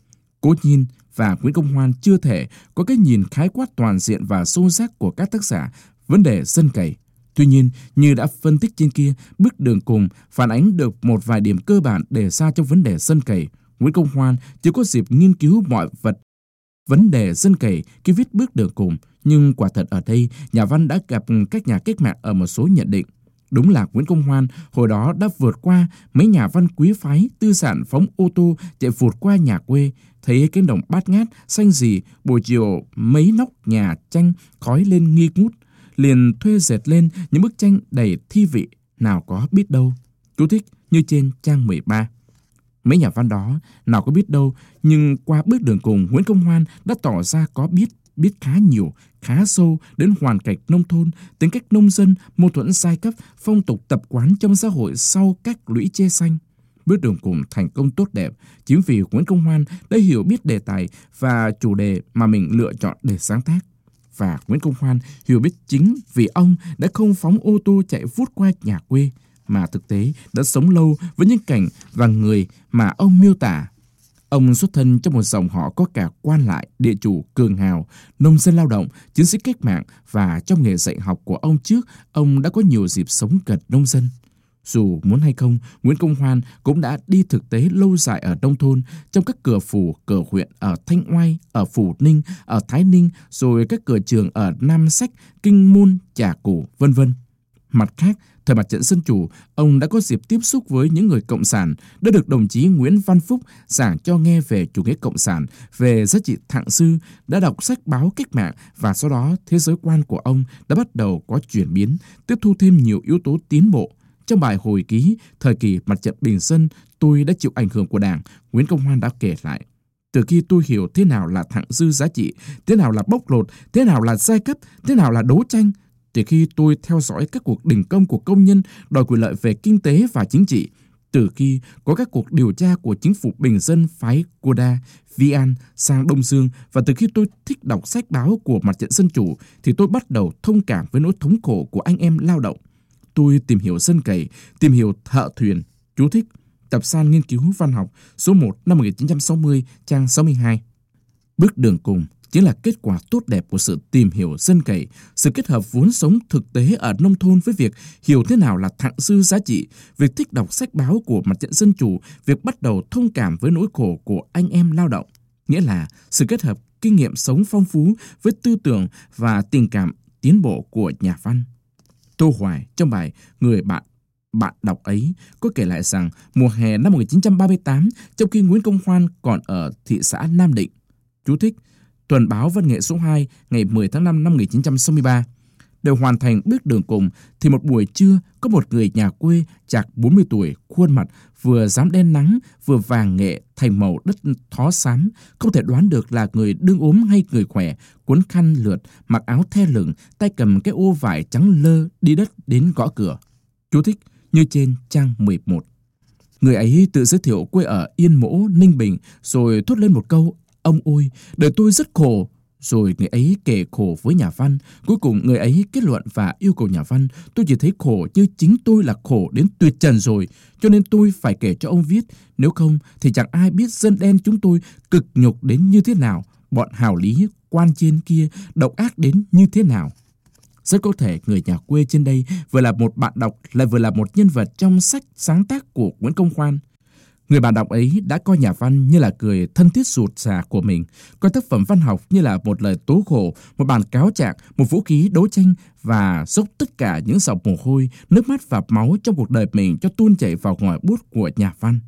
Cố Nhiên và Nguyễn Công Hoan chưa thể có cái nhìn khái quát toàn diện và sâu sắc của các tác giả vấn đề dân cày. Tuy nhiên, như đã phân tích trên kia, bước đường cùng phản ánh được một vài điểm cơ bản đề ra trong vấn đề dân cày. Nguyễn Công Hoan chưa có dịp nghiên cứu mọi vấn đề dân cày khi viết bước đường cùng, nhưng quả thật ở đây, nhà văn đã gặp các nhà cách mạng ở một số nhận định. Đúng là Nguyễn Công Hoan hồi đó đã vượt qua mấy nhà văn quý phái tư sản phóng ô tô chạy vụt qua nhà quê, thấy cánh đồng bát ngát, xanh rì, buổi chiều mấy nóc nhà tranh khói lên nghi ngút, liền thuê dệt lên những bức tranh đầy thi vị, nào có biết đâu. Chú thích như trên trang 13. Mấy nhà văn đó nào có biết đâu, nhưng qua bước đường cùng, Nguyễn Công Hoan đã tỏ ra có biết khá nhiều, khá sâu đến hoàn cảnh nông thôn, tính cách nông dân, mâu thuẫn giai cấp, phong tục tập quán trong xã hội sau các lũy tre xanh. Bước đường cùng thành công tốt đẹp chính vì Nguyễn Công Hoan đã hiểu biết đề tài và chủ đề mà mình lựa chọn để sáng tác. Và Nguyễn Công Hoan hiểu biết chính vì ông đã không phóng ô tô chạy vút qua nhà quê, mà thực tế đã sống lâu với những cảnh và người mà ông miêu tả. Ông xuất thân trong một dòng họ có cả quan lại, địa chủ, cường hào, nông dân lao động, chiến sĩ cách mạng, và trong nghề dạy học của ông trước, ông đã có nhiều dịp sống gần nông dân. Dù muốn hay không, Nguyễn Công Hoan cũng đã đi thực tế lâu dài ở nông thôn, trong các cửa phủ, cửa huyện ở Thanh Oai, ở Phủ Ninh, ở Thái Ninh, rồi các cửa trường ở Nam Sách, Kinh Môn, Trà Củ, vân vân. Mặt khác, thời mặt trận dân chủ, ông đã có dịp tiếp xúc với những người cộng sản, đã được đồng chí Nguyễn Văn Phúc giảng cho nghe về chủ nghĩa cộng sản, về giá trị thặng dư, đã đọc sách báo cách mạng, và sau đó thế giới quan của ông đã bắt đầu có chuyển biến, tiếp thu thêm nhiều yếu tố tiến bộ. Trong bài hồi ký thời kỳ mặt trận bình dân, tôi đã chịu ảnh hưởng của Đảng, Nguyễn Công Hoan đã kể lại. Từ khi tôi hiểu thế nào là thặng dư giá trị, thế nào là bóc lột, thế nào là giai cấp, thế nào là đấu tranh, từ khi tôi theo dõi các cuộc đình công của công nhân đòi quyền lợi về kinh tế và chính trị, từ khi có các cuộc điều tra của chính phủ bình dân phái Koda, Vian sang Đông Dương, và từ khi tôi thích đọc sách báo của mặt trận dân chủ, thì tôi bắt đầu thông cảm với nỗi thống khổ của anh em lao động. Tôi tìm hiểu dân cày, tìm hiểu thợ thuyền. Chú thích: Tập san nghiên cứu văn học số 1 năm 1960, trang 62. Bước đường cùng chính là kết quả tốt đẹp của sự tìm hiểu dân cày, sự kết hợp vốn sống thực tế ở nông thôn với việc hiểu thế nào là thặng dư giá trị, việc thích đọc sách báo của mặt trận dân chủ, việc bắt đầu thông cảm với nỗi khổ của anh em lao động. Nghĩa là sự kết hợp kinh nghiệm sống phong phú với tư tưởng và tình cảm tiến bộ của nhà văn. Tô Hoài trong bài Người bạn đọc ấy có kể lại rằng mùa hè năm 1938, trong khi Nguyễn Công Hoan còn ở thị xã Nam Định. Chú thích: Tuần báo Văn nghệ số 2 ngày 10 tháng 5 năm 1963. Để hoàn thành bước đường cùng thì một buổi trưa có một người nhà quê chạc 40 tuổi, khuôn mặt vừa rám đen nắng vừa vàng nghệ thành màu đất thó xám, không thể đoán được là người đương ốm hay người khỏe, cuốn khăn lượt, mặc áo the lửng, tay cầm cái ô vải trắng lơ đi đất đến gõ cửa. Chú thích như trên trang 11. Người ấy tự giới thiệu quê ở Yên Mỗ, Ninh Bình, rồi thốt lên một câu: "Ông ôi, đời tôi rất khổ." Rồi người ấy kể khổ với nhà văn. Cuối cùng người ấy kết luận và yêu cầu nhà văn: "Tôi chỉ thấy khổ như chính tôi là khổ đến tuyệt trần rồi, cho nên tôi phải kể cho ông viết. Nếu không thì chẳng ai biết dân đen chúng tôi cực nhục đến như thế nào, bọn hào lý quan trên kia độc ác đến như thế nào." Rất có thể người nhà quê trên đây vừa là một bạn đọc, lại vừa là một nhân vật trong sách sáng tác của Nguyễn Công Hoan. Người bạn đọc ấy đã coi nhà văn như là người thân thiết ruột già của mình, coi tác phẩm văn học như là một lời tố khổ, một bản cáo trạng, một vũ khí đấu tranh và dốc tất cả những giọt mồ hôi, nước mắt và máu trong cuộc đời mình cho tuôn chảy vào ngòi bút của nhà văn.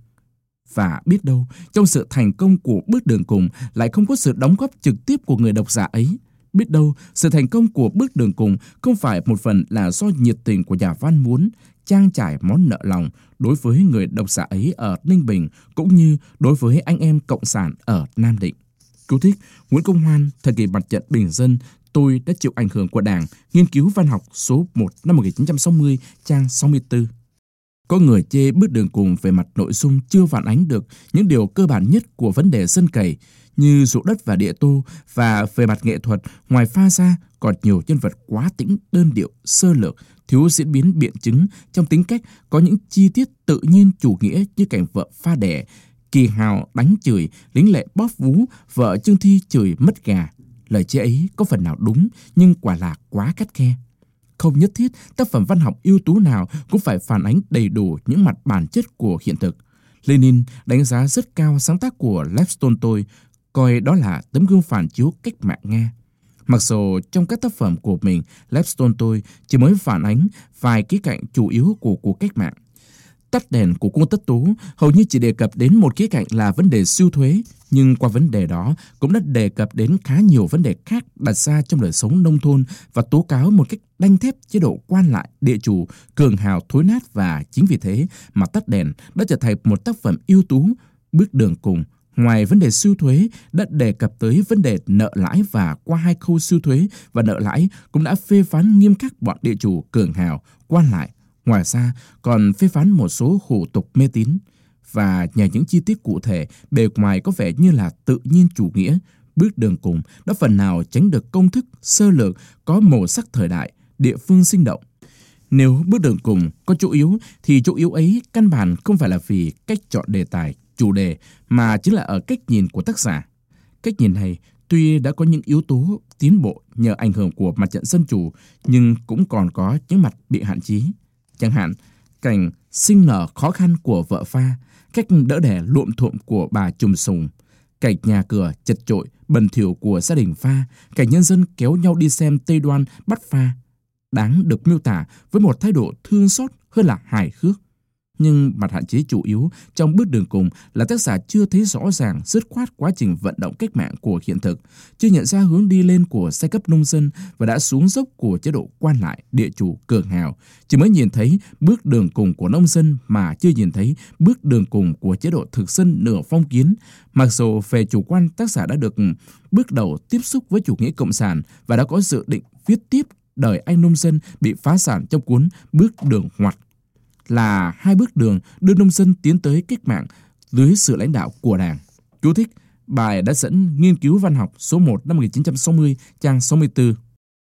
Và biết đâu, trong sự thành công của Bước Đường Cùng lại không có sự đóng góp trực tiếp của người độc giả ấy. Biết đâu, sự thành công của Bước Đường Cùng không phải một phần là do nhiệt tình của nhà văn muốn trang trải món nợ lòng đối với người độc giả ấy ở Ninh Bình cũng như đối với anh em cộng sản ở Nam Định. Chú thích: Nguyễn Công Hoan, thời kỳ mặt trận bình dân, tôi đã chịu ảnh hưởng của Đảng, nghiên cứu văn học số 1 năm 1960, trang 64. Có người chê Bước Đường Cùng về mặt nội dung chưa phản ánh được những điều cơ bản nhất của vấn đề dân cày như ruộng đất và địa tô, và về mặt nghệ thuật, ngoài pha ra còn nhiều nhân vật quá tĩnh, đơn điệu, sơ lược, thiếu diễn biến biện chứng trong tính cách, có những chi tiết tự nhiên chủ nghĩa như cảnh vợ pha đẻ, Kỳ Hào đánh chửi, lính lệ bóp vú, vợ Trương Thi chửi mất gà. Lời chê ấy có phần nào đúng, nhưng quả là quá khắt khe. Không nhất thiết tác phẩm văn học ưu tú nào cũng phải phản ánh đầy đủ những mặt bản chất của hiện thực. Lenin đánh giá rất cao sáng tác của Lev Tolstoy, coi đó là tấm gương phản chiếu cách mạng Nga. Mặc dù trong các tác phẩm của mình, Lev Tolstoy chỉ mới phản ánh vài khía cạnh chủ yếu của cuộc cách mạng. Tắt đèn của Cung Tất Tố hầu như chỉ đề cập đến một khía cạnh là vấn đề siêu thuế, nhưng qua vấn đề đó cũng đã đề cập đến khá nhiều vấn đề khác đặt ra trong đời sống nông thôn và tố cáo một cách đanh thép chế độ quan lại, địa chủ, cường hào thối nát, và chính vì thế mà Tắt đèn đã trở thành một tác phẩm ưu tú. Bước Đường Cùng, ngoài vấn đề siêu thuế, đã đề cập tới vấn đề nợ lãi, và qua hai khâu siêu thuế và nợ lãi cũng đã phê phán nghiêm khắc bọn địa chủ, cường hào, quan lại. Ngoài ra còn phê phán một số hủ tục mê tín, và nhờ những chi tiết cụ thể bề ngoài có vẻ như là tự nhiên chủ nghĩa, Bước Đường Cùng đã phần nào tránh được công thức sơ lược có màu sắc thời đại, địa phương sinh động. Nếu Bước Đường Cùng có chỗ yếu thì chỗ yếu ấy căn bản không phải là vì cách chọn đề tài, chủ đề, mà chính là ở cách nhìn của tác giả. Cách nhìn này tuy đã có những yếu tố tiến bộ nhờ ảnh hưởng của mặt trận dân chủ, nhưng cũng còn có những mặt bị hạn chế. Chẳng hạn, cảnh sinh nở khó khăn của vợ pha, cách đỡ đẻ luộm thuộm của bà Trùm Sùng, cảnh nhà cửa chật chội, bẩn thỉu của gia đình pha, cảnh nhân dân kéo nhau đi xem Tây Đoan bắt pha, đáng được miêu tả với một thái độ thương xót hơn là hài hước. Nhưng mặt hạn chế chủ yếu trong Bước Đường Cùng là tác giả chưa thấy rõ ràng, dứt khoát quá trình vận động cách mạng của hiện thực, chưa nhận ra hướng đi lên của giai cấp nông dân và đã xuống dốc của chế độ quan lại, địa chủ, cường hào. Chỉ mới nhìn thấy bước đường cùng của nông dân mà chưa nhìn thấy bước đường cùng của chế độ thực dân nửa phong kiến. Mặc dù về chủ quan, tác giả đã được bước đầu tiếp xúc với chủ nghĩa cộng sản và đã có dự định viết tiếp đời anh nông dân bị phá sản trong cuốn Bước Đường Ngoặt, là hai bước đường đưa nông dân tiến tới cách mạng dưới sự lãnh đạo của Đảng. Chú thích: bài đã dẫn nghiên cứu văn học số 1 năm 1960, trang 64.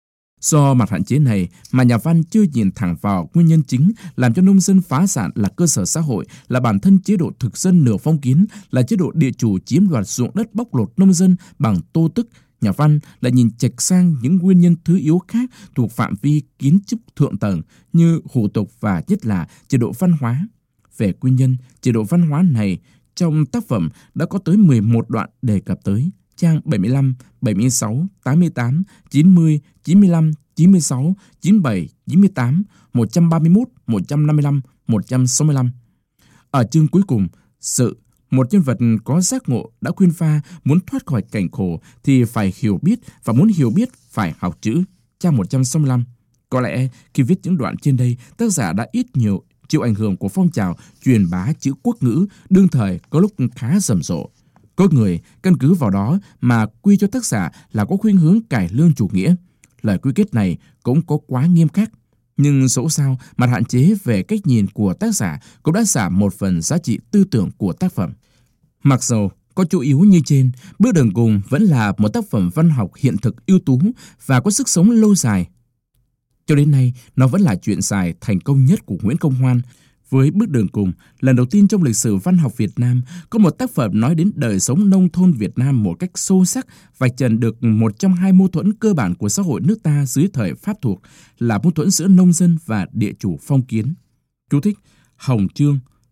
Do mặt hạn chế này mà nhà văn chưa nhìn thẳng vào nguyên nhân chính làm cho nông dân phá sản là cơ sở xã hội, là bản thân chế độ thực dân nửa phong kiến, là chế độ địa chủ chiếm đoạt ruộng đất, bóc lột nông dân bằng tô tức. Nhà văn lại nhìn chệch sang những nguyên nhân thứ yếu khác thuộc phạm vi kiến trúc thượng tầng như hủ tục và nhất là chế độ văn hóa. Về nguyên nhân chế độ văn hóa này, trong tác phẩm đã có tới 11 đoạn đề cập tới, trang 75, 76, 88, 90, 95, 96, 97, 98, 131, 155, 165. Ở chương cuối cùng, Sự, một nhân vật có giác ngộ đã khuyên pha muốn thoát khỏi cảnh khổ thì phải hiểu biết, và muốn hiểu biết phải học chữ, trang 165. Có lẽ khi viết những đoạn trên đây, tác giả đã ít nhiều chịu ảnh hưởng của phong trào truyền bá chữ quốc ngữ đương thời có lúc khá rầm rộ. Có người căn cứ vào đó mà quy cho tác giả là có khuynh hướng cải lương chủ nghĩa. Lời quy kết này cũng có quá nghiêm khắc, nhưng dẫu sao mặt hạn chế về cách nhìn của tác giả cũng đã giảm một phần giá trị tư tưởng của tác phẩm. Mặc dù có chỗ yếu như trên, Bước Đường Cùng vẫn là một tác phẩm văn học hiện thực ưu tú và có sức sống lâu dài. Cho đến nay, nó vẫn là truyện dài thành công nhất của Nguyễn Công Hoan. Với Bước Đường Cùng, lần đầu tiên trong lịch sử văn học Việt Nam có một tác phẩm nói đến đời sống nông thôn Việt Nam một cách sâu sắc, vạch trần được một trong hai mâu thuẫn cơ bản của xã hội nước ta dưới thời Pháp thuộc, là mâu thuẫn giữa nông dân và địa chủ phong kiến. Chú thích: Hồng Chương,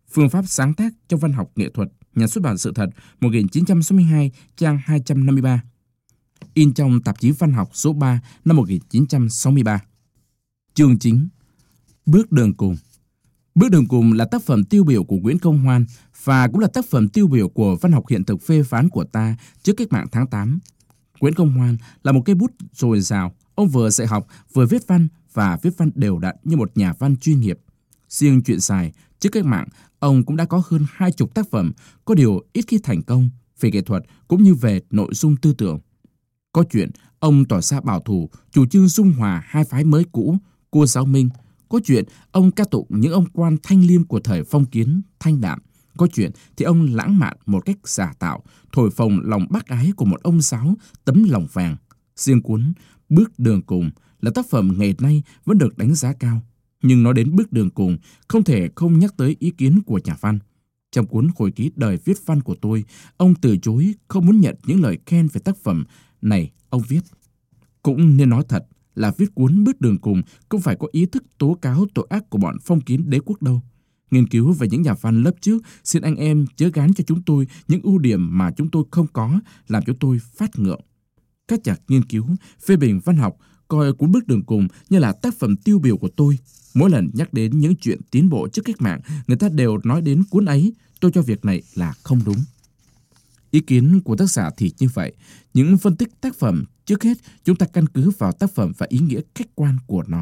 Phương pháp sáng tác trong văn học nghệ thuật, Nhà xuất bản Sự thật, 1962, trang 253. In trong tạp chí Văn học số 3 năm 1963. Chương chính: Bước đường cùng. Bước đường cùng là tác phẩm tiêu biểu của Nguyễn Công Hoan và cũng là tác phẩm tiêu biểu của văn học hiện thực phê phán của ta trước cách mạng tháng 8. Nguyễn Công Hoan là một cây bút dồi dào, ông vừa dạy học vừa viết văn và viết văn đều đặn như một nhà văn chuyên nghiệp. Riêng chuyện dài trước cách mạng, ông cũng đã có hơn 20 tác phẩm, có điều ít khi thành công về nghệ thuật cũng như về nội dung tư tưởng. Có chuyện ông tỏ ra bảo thủ, chủ trương dung hòa hai phái mới cũ, cua giáo Minh. Có chuyện ông ca tụng những ông quan thanh liêm của thời phong kiến, thanh đạm. Có chuyện thì ông lãng mạn một cách giả tạo, thổi phồng lòng bác ái của một ông giáo tấm lòng vàng. Riêng cuốn Bước đường cùng là tác phẩm ngày nay vẫn được đánh giá cao. Nhưng nói đến bước đường cùng, không thể không nhắc tới ý kiến của nhà văn. Trong cuốn hồi ký đời viết văn của tôi, ông từ chối không muốn nhận những lời khen về tác phẩm này. Ông viết: cũng nên nói thật là viết cuốn Bước đường cùng không phải có ý thức tố cáo tội ác của bọn phong kiến đế quốc đâu. Nghiên cứu về những nhà văn lớp trước, xin anh em chớ gán cho chúng tôi những ưu điểm mà chúng tôi không có, làm cho tôi phát ngượng. Các nhà nghiên cứu, phê bình văn học coi cuốn Bước đường cùng như là tác phẩm tiêu biểu của tôi. Mỗi lần nhắc đến những chuyện tiến bộ trước cách mạng, người ta đều nói đến cuốn ấy. Tôi cho việc này là không đúng. Ý kiến của tác giả thì như vậy. Những phân tích tác phẩm, trước hết chúng ta căn cứ vào tác phẩm và ý nghĩa khách quan của nó.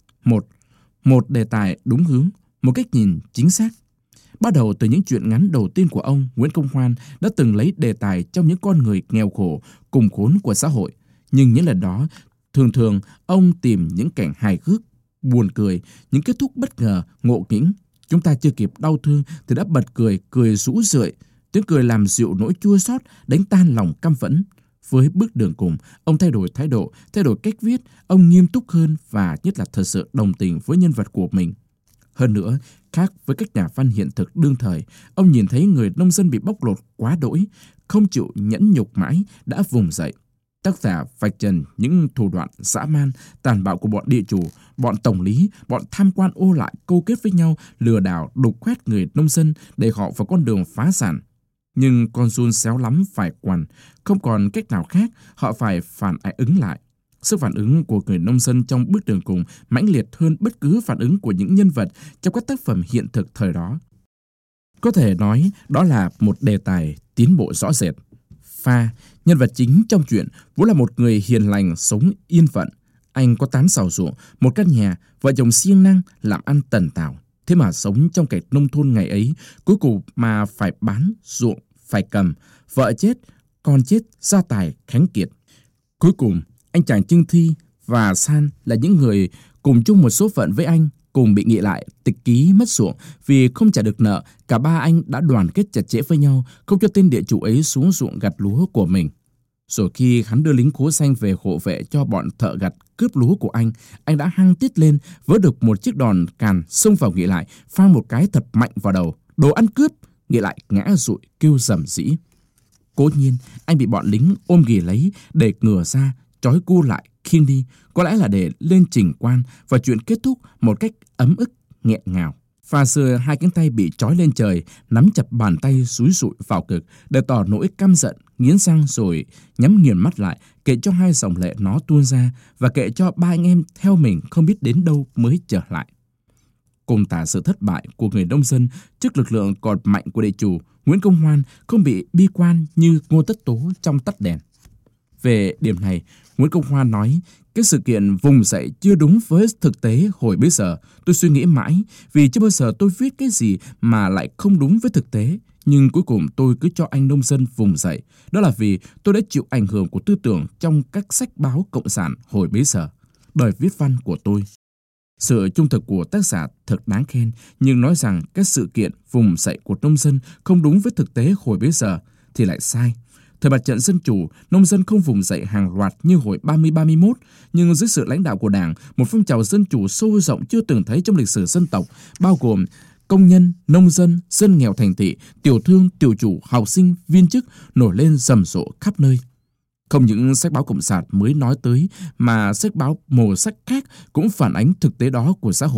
Một đề tài đúng hướng, một cách nhìn chính xác. Bắt đầu từ những chuyện ngắn đầu tiên của ông, Nguyễn Công Hoan đã từng lấy đề tài trong những con người nghèo khổ, cùng khốn của xã hội. Nhưng những lần đó, thường ông tìm những cảnh hài hước, buồn cười, những kết thúc bất ngờ, ngộ nghĩnh. Chúng ta chưa kịp đau thương thì đã bật cười rũ rượi. Tiếng cười làm dịu nỗi chua xót, đánh tan lòng căm phẫn. Với Bước đường cùng, ông thay đổi thái độ, thay đổi cách viết, ông nghiêm túc hơn và nhất là thật sự đồng tình với nhân vật của mình. Hơn nữa, khác với các nhà văn hiện thực đương thời, ông nhìn thấy người nông dân bị bóc lột quá đỗi, không chịu nhẫn nhục mãi, đã vùng dậy. Tác giả vạch trần những thủ đoạn dã man, tàn bạo của bọn địa chủ, bọn tổng lý, bọn tham quan ô lại câu kết với nhau, lừa đảo, đục khoét người nông dân để họ vào con đường phá sản. Nhưng con giun xéo lắm phải quằn, không còn cách nào khác, họ phải phản ứng lại. Sức phản ứng của người nông dân trong Bước đường cùng mãnh liệt hơn bất cứ phản ứng của những nhân vật trong các tác phẩm hiện thực thời đó. Có thể nói đó là một đề tài tiến bộ rõ rệt. Pha, nhân vật chính trong truyện, vốn là một người hiền lành sống yên phận. Anh có 8 sào ruộng, một căn nhà, vợ chồng siêng năng làm ăn tần tảo. Thế mà sống trong cảnh nông thôn ngày ấy, cuối cùng mà phải bán ruộng, phải cầm, vợ chết, con chết, gia tài khánh kiệt. Cuối cùng, anh chàng Trương Thi và San là những người cùng chung một số phận với anh, cùng bị nghị lại tịch ký mất ruộng vì không trả được nợ. Cả ba anh đã đoàn kết chặt chẽ với nhau, không cho tên địa chủ ấy xuống ruộng gặt lúa của mình. Rồi khi hắn đưa lính khố xanh về hộ vệ cho bọn thợ gặt cướp lúa của anh đã hăng tiết lên, vớ được một chiếc đòn càn, xông vào nghị lại, phang một cái thật mạnh vào đầu. Đồ ăn cướp! Nghị lại ngã rụi kêu rầm rĩ. Cố nhiên anh bị bọn lính ôm ghì lấy để ngửa ra, trói cu lại khiêng đi, có lẽ là để lên trình quan, và chuyện kết thúc một cách ấm ức nghẹn ngào. Pha xưa hai cánh tay bị trói lên trời, nắm chặt bàn tay xúi rụi vào cực để tỏ nỗi căm giận, nghiến răng rồi nhắm nghiền mắt lại, kệ cho hai dòng lệ nó tuôn ra và kệ cho ba anh em theo mình không biết đến đâu mới trở lại. Cùng tả sự thất bại của người nông dân trước lực lượng còn mạnh của địa chủ, Nguyễn Công Hoan không bị bi quan như Ngô Tất Tố trong Tắt đèn. Về điểm này, Nguyễn Công Hoan nói, cái sự kiện vùng dậy chưa đúng với thực tế hồi bấy giờ. Tôi suy nghĩ mãi, vì chưa bao giờ tôi viết cái gì mà lại không đúng với thực tế. Nhưng cuối cùng tôi cứ cho anh nông dân vùng dậy. Đó là vì tôi đã chịu ảnh hưởng của tư tưởng trong các sách báo cộng sản hồi bấy giờ. Đời viết văn của tôi. Sự trung thực của tác giả thật đáng khen, nhưng nói rằng các sự kiện vùng dậy của nông dân không đúng với thực tế hồi bấy giờ thì lại sai. Thời mặt trận dân chủ, nông dân không vùng dậy hàng loạt như hồi 30-31, nhưng dưới sự lãnh đạo của Đảng, một phong trào dân chủ sâu rộng chưa từng thấy trong lịch sử dân tộc, bao gồm công nhân, nông dân, dân nghèo thành thị, tiểu thương, tiểu chủ, học sinh, viên chức nổi lên rầm rộ khắp nơi. Không những sách báo cộng sản mới nói tới, mà sách báo màu sắc khác cũng phản ánh thực tế đó của xã hội.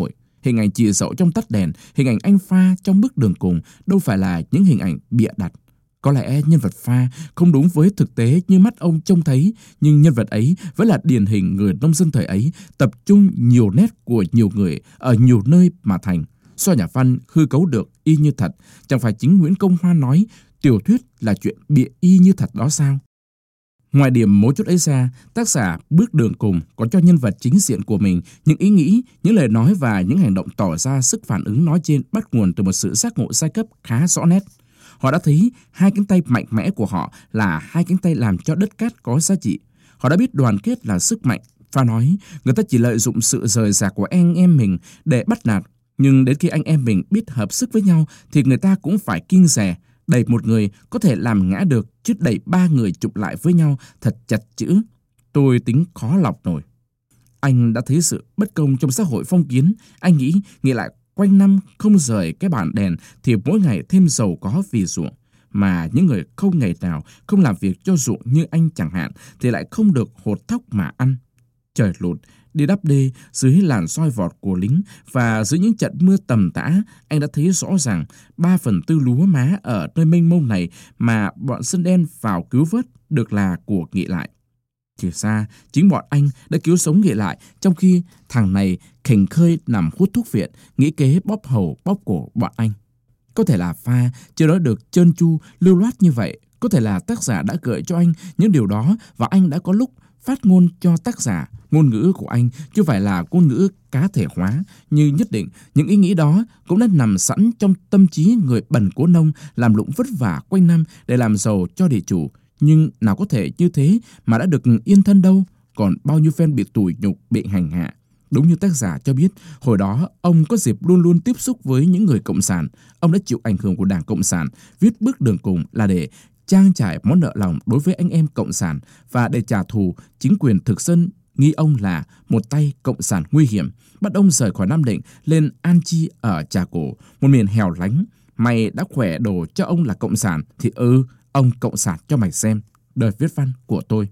Hình ảnh chị Dậu trong tắt đèn, hình ảnh anh Pha trong bức đường cùng đâu phải là những hình ảnh bịa đặt. Có lẽ nhân vật Pha không đúng với thực tế như mắt ông trông thấy, nhưng nhân vật ấy vẫn là điển hình người nông dân thời ấy, tập trung nhiều nét của nhiều người ở nhiều nơi mà thành. Do nhà văn hư cấu được y như thật, chẳng phải chính Nguyễn Công Hoan nói tiểu thuyết là chuyện bịa y như thật đó sao? Ngoài điểm mấu chốt ấy ra, tác giả Bước Đường Cùng còn cho nhân vật chính diện của mình những ý nghĩ, những lời nói và những hành động tỏ ra sức phản ứng nói trên bắt nguồn từ một sự giác ngộ giai cấp khá rõ nét. Họ đã thấy hai cánh tay mạnh mẽ của họ là hai cánh tay làm cho đất cát có giá trị. Họ đã biết đoàn kết là sức mạnh. Pha nói, người ta chỉ lợi dụng sự rời rạc của anh em mình để bắt nạt. Nhưng đến khi anh em mình biết hợp sức với nhau thì người ta cũng phải kiêng dè. Đẩy một người có thể làm ngã được, chứ đẩy ba người chụp lại với nhau thật chặt chữ. Tôi tính khó lọc nổi. Anh đã thấy sự bất công trong xã hội phong kiến. Anh nghĩ lại quanh năm không rời cái bàn đèn thì mỗi ngày thêm giàu có vì ruộng. Mà những người không ngày nào không làm việc cho ruộng như anh chẳng hạn thì lại không được hột thóc mà ăn. Trời lụt, đi đắp đê dưới làn soi vọt của lính và dưới những trận mưa tầm tã, anh đã thấy rõ ràng 3/4 lúa má ở nơi mênh mông này mà bọn dân đen vào cứu vớt được là của Nghị Lại. Thì ra chính bọn anh đã cứu sống Nghị Lại, trong khi thằng này khỉnh khơi nằm hút thuốc viện, nghĩ kế bóp hầu bóp cổ bọn anh. Có thể là Pha chưa nói được trơn tru lưu loát như vậy, có thể là tác giả đã gợi cho anh những điều đó và anh đã có lúc phát ngôn cho tác giả. Ngôn ngữ của anh chứ phải là ngôn ngữ cá thể hóa, như nhất định những ý nghĩ đó cũng đã nằm sẵn trong tâm trí người bần cố nông làm lụng vất vả quanh năm để làm giàu cho địa chủ. Nhưng nào có thể như thế mà đã được yên thân đâu, còn bao nhiêu phen bị tủi nhục, bị hành hạ. Đúng như tác giả cho biết, hồi đó ông có dịp luôn luôn tiếp xúc với những người cộng sản. Ông đã chịu ảnh hưởng của Đảng Cộng sản, viết Bước Đường Cùng là để trang trải món nợ lòng đối với anh em cộng sản và để trả thù chính quyền thực dân nghi ông là một tay cộng sản nguy hiểm, bắt ông rời khỏi Nam Định lên An Chi ở Trà Cổ, một miền hẻo lánh. Mày đã khỏe đồ cho ông là cộng sản thì ông cộng sản cho mày xem. Đời viết văn của tôi.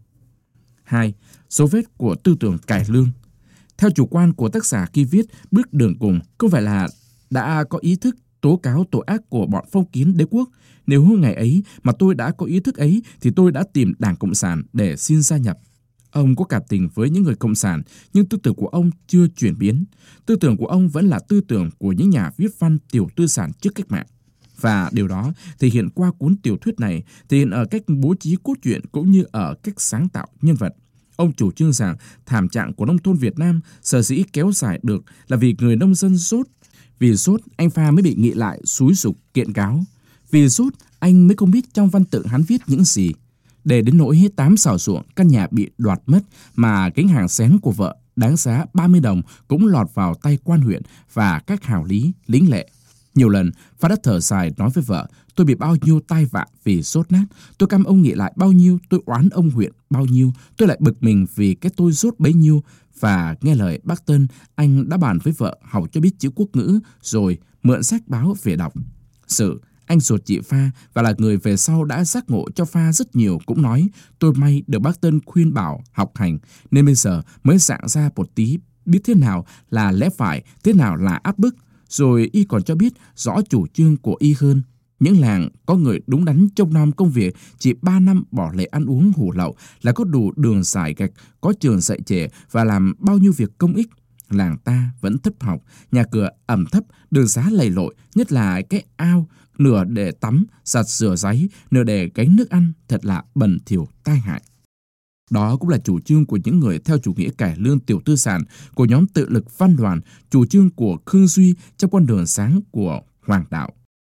2. Dấu vết của tư tưởng cải lương. Theo chủ quan của tác giả khi viết Bước Đường Cùng, không phải là đã có ý thức tố cáo tội ác của bọn phong kiến đế quốc. Nếu ngày ấy mà tôi đã có ý thức ấy thì tôi đã tìm Đảng Cộng sản để xin gia nhập. Ông có cảm tình với những người cộng sản, nhưng tư tưởng của ông chưa chuyển biến. Tư tưởng của ông vẫn là tư tưởng của những nhà viết văn tiểu tư sản trước cách mạng. Và điều đó thể hiện qua cuốn tiểu thuyết này, thể hiện ở cách bố trí cốt truyện cũng như ở cách sáng tạo nhân vật. Ông chủ trương rằng thảm trạng của nông thôn Việt Nam sở dĩ kéo dài được là vì người nông dân sốt. Vì sốt, anh Pha mới bị Nghị Lại xúi giục kiện cáo. Vì sốt, anh mới không biết trong văn tự hắn viết những gì. Để đến nỗi 8 xào ruộng, căn nhà bị đoạt mất mà gánh hàng xén của vợ đáng giá 30 đồng cũng lọt vào tay quan huyện và các hào lý, lính lệ. Nhiều lần, Pha đã thở dài nói với vợ, tôi bị bao nhiêu tai vạ vì sốt nát, tôi căm ông Nghị Lại bao nhiêu, tôi oán ông huyện bao nhiêu, tôi lại bực mình vì cái tôi sốt bấy nhiêu. Và nghe lời bác Tân, anh đã bàn với vợ học cho biết chữ quốc ngữ, rồi mượn sách báo về đọc. Sự anh ruột chị Pha và là người về sau đã giác ngộ cho Pha rất nhiều cũng nói, tôi may được bác Tân khuyên bảo học hành, nên bây giờ mới dạng ra một tí, biết thế nào là lẽ phải, thế nào là áp bức. Rồi y còn cho biết rõ chủ trương của y hơn. Những làng có người đúng đắn trông nom công việc, chỉ 3 năm bỏ lệ ăn uống hủ lậu là có đủ đường sải gạch, có trường dạy trẻ và làm bao nhiêu việc công ích. Làng ta vẫn thấp học, nhà cửa ẩm thấp, đường xá lầy lội, nhất là cái ao, nửa để tắm, giặt rửa giấy, nửa để gánh nước ăn, thật là bẩn thỉu tai hại. Đó cũng là chủ trương của những người theo chủ nghĩa cải lương tiểu tư sản, của nhóm tự lực văn đoàn, chủ trương của Khương Duy trong con đường sáng của Hoàng đạo.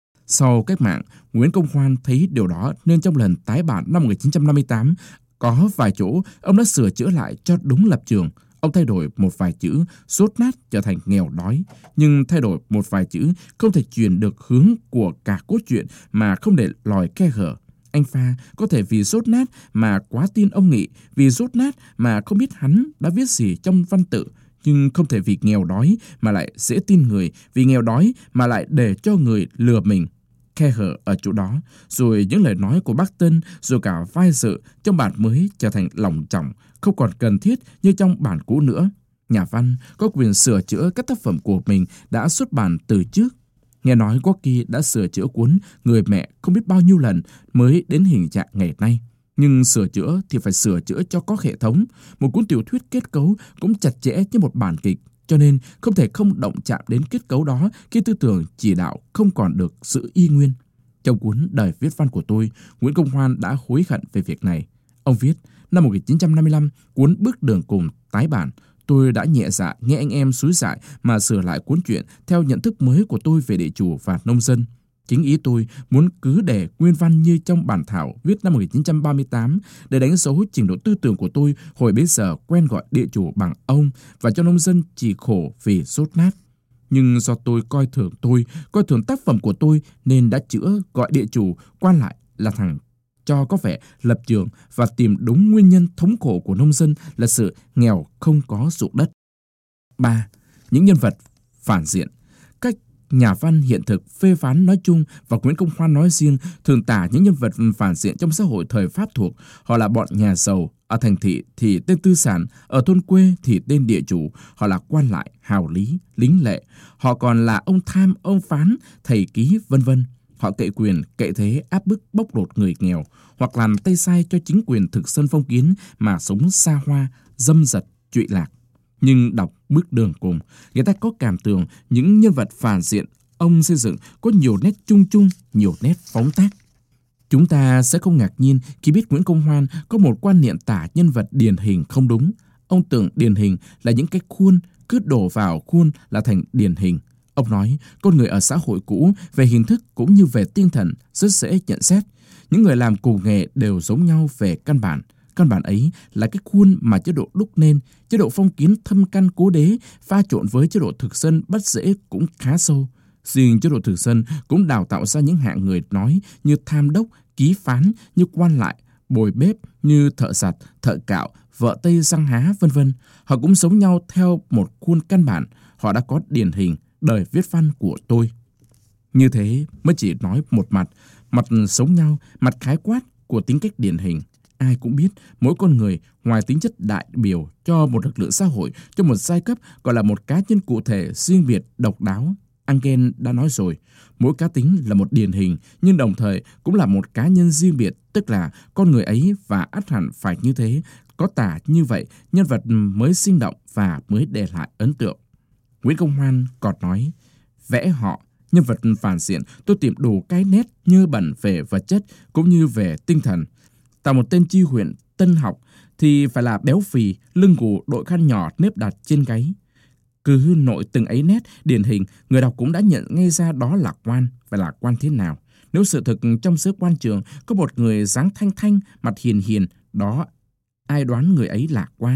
Sau cách mạng, Nguyễn Công Hoan thấy điều đó nên trong lần tái bản năm 1958, có vài chỗ ông đã sửa chữa lại cho đúng lập trường. Ông thay đổi một vài chữ sốt nát trở thành nghèo đói, nhưng thay đổi một vài chữ không thể chuyển được hướng của cả cốt truyện mà không để lòi khe hở. Anh Pha có thể vì sốt nát mà quá tin ông Nghị, vì sốt nát mà không biết hắn đã viết gì trong văn tự, nhưng không thể vì nghèo đói mà lại dễ tin người, vì nghèo đói mà lại để cho người lừa mình. Khe hở ở chỗ đó, rồi những lời nói của bác Tân, rồi cả vai dự trong bản mới trở thành lỏng trọng, không còn cần thiết như trong bản cũ nữa. nhà văn có quyền sửa chữa các tác phẩm của mình đã xuất bản từ trước. Nghe nói Gorky đã sửa chữa cuốn Người mẹ không biết bao nhiêu lần mới đến hình trạng ngày nay. Nhưng sửa chữa thì phải sửa chữa cho có hệ thống. Một cuốn tiểu thuyết kết cấu cũng chặt chẽ như một bản kịch, cho nên không thể không động chạm đến kết cấu đó khi tư tưởng chỉ đạo không còn được sự y nguyên. Trong cuốn Đời viết văn của tôi, Nguyễn Công Hoan đã hối hận về việc này. Ông viết, năm 1955, cuốn Bước đường cùng tái bản, tôi đã nhẹ dạ nghe anh em xúi dại mà sửa lại cuốn truyện theo nhận thức mới của tôi về địa chủ và nông dân. Chính ý tôi muốn cứ để nguyên văn như trong bản thảo viết năm 1938 để đánh dấu trình độ tư tưởng của tôi hồi bấy giờ quen gọi địa chủ bằng ông và cho nông dân chỉ khổ vì dốt nát. Nhưng do tôi coi thường tác phẩm của tôi nên đã chữa gọi địa chủ quan lại là thằng cho có vẻ lập trường và tìm đúng nguyên nhân thống khổ của nông dân là sự nghèo không có ruộng đất. 3. Những nhân vật phản diện. Các nhà văn hiện thực phê phán nói chung và Nguyễn Công Hoan nói riêng thường tả những nhân vật phản diện trong xã hội thời Pháp thuộc. Họ là bọn nhà giàu, ở thành thị thì tên tư sản, ở thôn quê thì tên địa chủ. Họ là quan lại, hào lý, lính lệ. Họ còn là ông tham, ông phán, thầy ký, vân vân. Họ cậy quyền, cậy thế áp bức bóc lột người nghèo hoặc làm tay sai cho chính quyền thực dân phong kiến mà sống xa hoa, dâm dật, trụy lạc. Nhưng đọc Bước đường cùng, người ta có cảm tưởng những nhân vật phản diện ông xây dựng có nhiều nét chung chung, nhiều nét phóng tác. Chúng ta sẽ không ngạc nhiên khi biết Nguyễn Công Hoan có một quan niệm tả nhân vật điển hình không đúng. Ông tưởng điển hình là những cái khuôn, cứ đổ vào khuôn là thành điển hình. Ông nói con người ở xã hội cũ về hình thức cũng như về tinh thần rất dễ nhận xét. Những người làm cùng nghề đều giống nhau về căn bản. Căn bản ấy là cái khuôn mà chế độ đúc nên, chế độ phong kiến thâm căn cố đế pha trộn với chế độ thực dân bắt rễ cũng khá sâu. Riêng chế độ thực dân cũng đào tạo ra những hạng người nói như tham đốc, ký phán, như quan lại, bồi bếp, như thợ giặt, thợ cạo, vợ tây răng há, vân vân. Họ cũng sống nhau theo một khuôn căn bản. Họ đã có điển hình Đời viết văn của tôi. Như thế mới chỉ nói một mặt sống nhau, mặt khái quát của tính cách điển hình. Ai cũng biết mỗi con người ngoài tính chất đại biểu cho một lực lượng xã hội, cho một giai cấp, gọi là một cá nhân cụ thể riêng biệt, độc đáo. Engel đã nói rồi, mỗi cá tính là một điển hình nhưng đồng thời cũng là một cá nhân riêng biệt, tức là con người ấy và ắt hẳn phải như thế, có tả như vậy nhân vật mới sinh động và mới để lại ấn tượng. Nguyễn Công Hoan còn nói, vẽ họ, nhân vật phản diện tôi tìm đủ cái nét như bẩn về vật chất cũng như về tinh thần. Tạo một tên chi huyện tân học thì phải là béo phì, lưng gù, đội khăn nhỏ nếp đặt trên gáy. Cứ nội từng ấy nét điển hình, người đọc cũng đã nhận ngay ra đó là quan. Phải là quan thế nào? Nếu sự thực trong xứ quan trường có một người dáng thanh thanh, mặt hiền hiền, đó ai đoán người ấy là quan?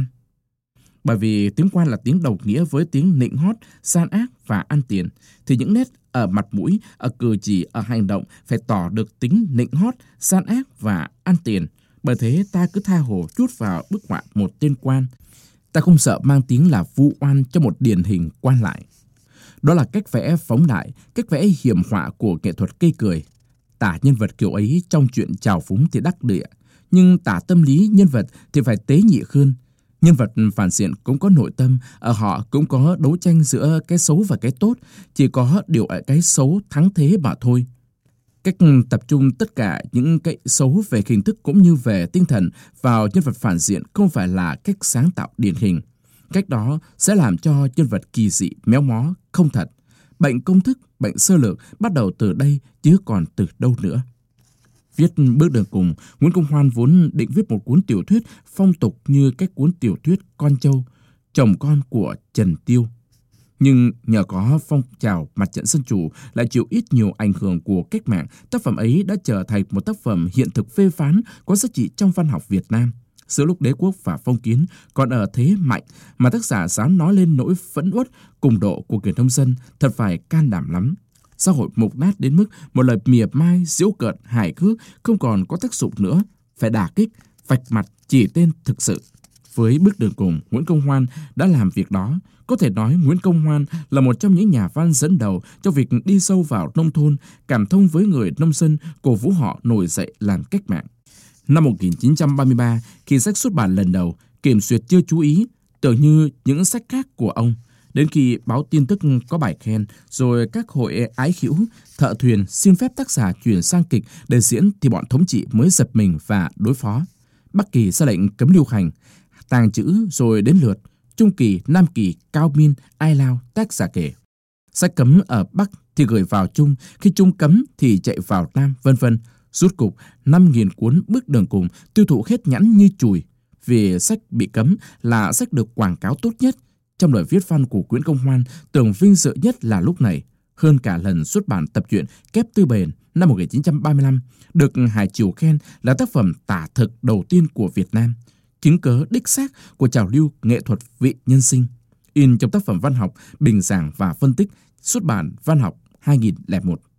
Bởi vì tiếng quan là tiếng đồng nghĩa với tiếng nịnh hót, gian ác và ăn tiền, thì những nét ở mặt mũi, ở cử chỉ, ở hành động phải tỏ được tính nịnh hót, gian ác và ăn tiền. Bởi thế ta cứ tha hồ chút vào bức họa một tên quan. Ta không sợ mang tiếng là vu oan cho một điển hình quan lại. Đó là cách vẽ phóng đại, cách vẽ hiểm họa của nghệ thuật cây cười. Tả nhân vật kiểu ấy trong chuyện trào phúng thì đắc địa, nhưng tả tâm lý nhân vật thì phải tế nhị hơn. Nhân vật phản diện cũng có nội tâm, ở họ cũng có đấu tranh giữa cái xấu và cái tốt, chỉ có điều ở cái xấu thắng thế mà thôi. Cách tập trung tất cả những cái xấu về hình thức cũng như về tinh thần vào nhân vật phản diện không phải là cách sáng tạo điển hình. Cách đó sẽ làm cho nhân vật kỳ dị, méo mó, không thật. Bệnh công thức, bệnh sơ lược bắt đầu từ đây chứ còn từ đâu nữa. Viết Bước đường cùng, Nguyễn Công Hoan vốn định viết một cuốn tiểu thuyết phong tục như các cuốn tiểu thuyết Con Trâu, Chồng Con của Trần Tiêu. Nhưng nhờ có phong trào mặt trận dân chủ lại chịu ít nhiều ảnh hưởng của cách mạng, tác phẩm ấy đã trở thành một tác phẩm hiện thực phê phán có giá trị trong văn học Việt Nam. Giữa lúc đế quốc và phong kiến còn ở thế mạnh mà tác giả dám nói lên nỗi phẫn uất cùng độ của người nông dân, thật phải can đảm lắm. Xã hội mục nát đến mức một lời mỉa mai, giễu cợt, hài hước không còn có tác dụng nữa, phải đả kích, vạch mặt chỉ tên thực sự. Với Bước đường cùng, Nguyễn Công Hoan đã làm việc đó. Có thể nói Nguyễn Công Hoan là một trong những nhà văn dẫn đầu trong việc đi sâu vào nông thôn, cảm thông với người nông dân, cổ vũ họ nổi dậy làm cách mạng. Năm 1933, khi sách xuất bản lần đầu, kiểm duyệt chưa chú ý, tưởng như những sách khác của ông. Đến khi báo tin tức có bài khen, rồi các hội ái hữu, thợ thuyền xin phép tác giả chuyển sang kịch để diễn thì bọn thống trị mới giật mình và đối phó. Bắc Kỳ ra lệnh cấm lưu hành, tàng trữ, rồi đến lượt Trung Kỳ, Nam Kỳ, Cao Miên, Ai Lao, tác giả kể. Sách cấm ở Bắc thì gửi vào Trung, khi Trung cấm thì chạy vào Nam, vân vân. Rút cục 5.000 cuốn Bước Đường Cùng tiêu thụ hết nhẵn như chùi. Vì sách bị cấm là sách được quảng cáo tốt nhất. Trong lời viết văn của Nguyễn Công Hoan, tưởng vinh dự nhất là lúc này, hơn cả lần xuất bản tập truyện Kép Tư Bền năm 1935, được Hải Triều khen là tác phẩm tả thực đầu tiên của Việt Nam, chứng cớ đích xác của trào lưu nghệ thuật vị nhân sinh. In trong tác phẩm văn học, bình giảng và phân tích, xuất bản Văn học 2001.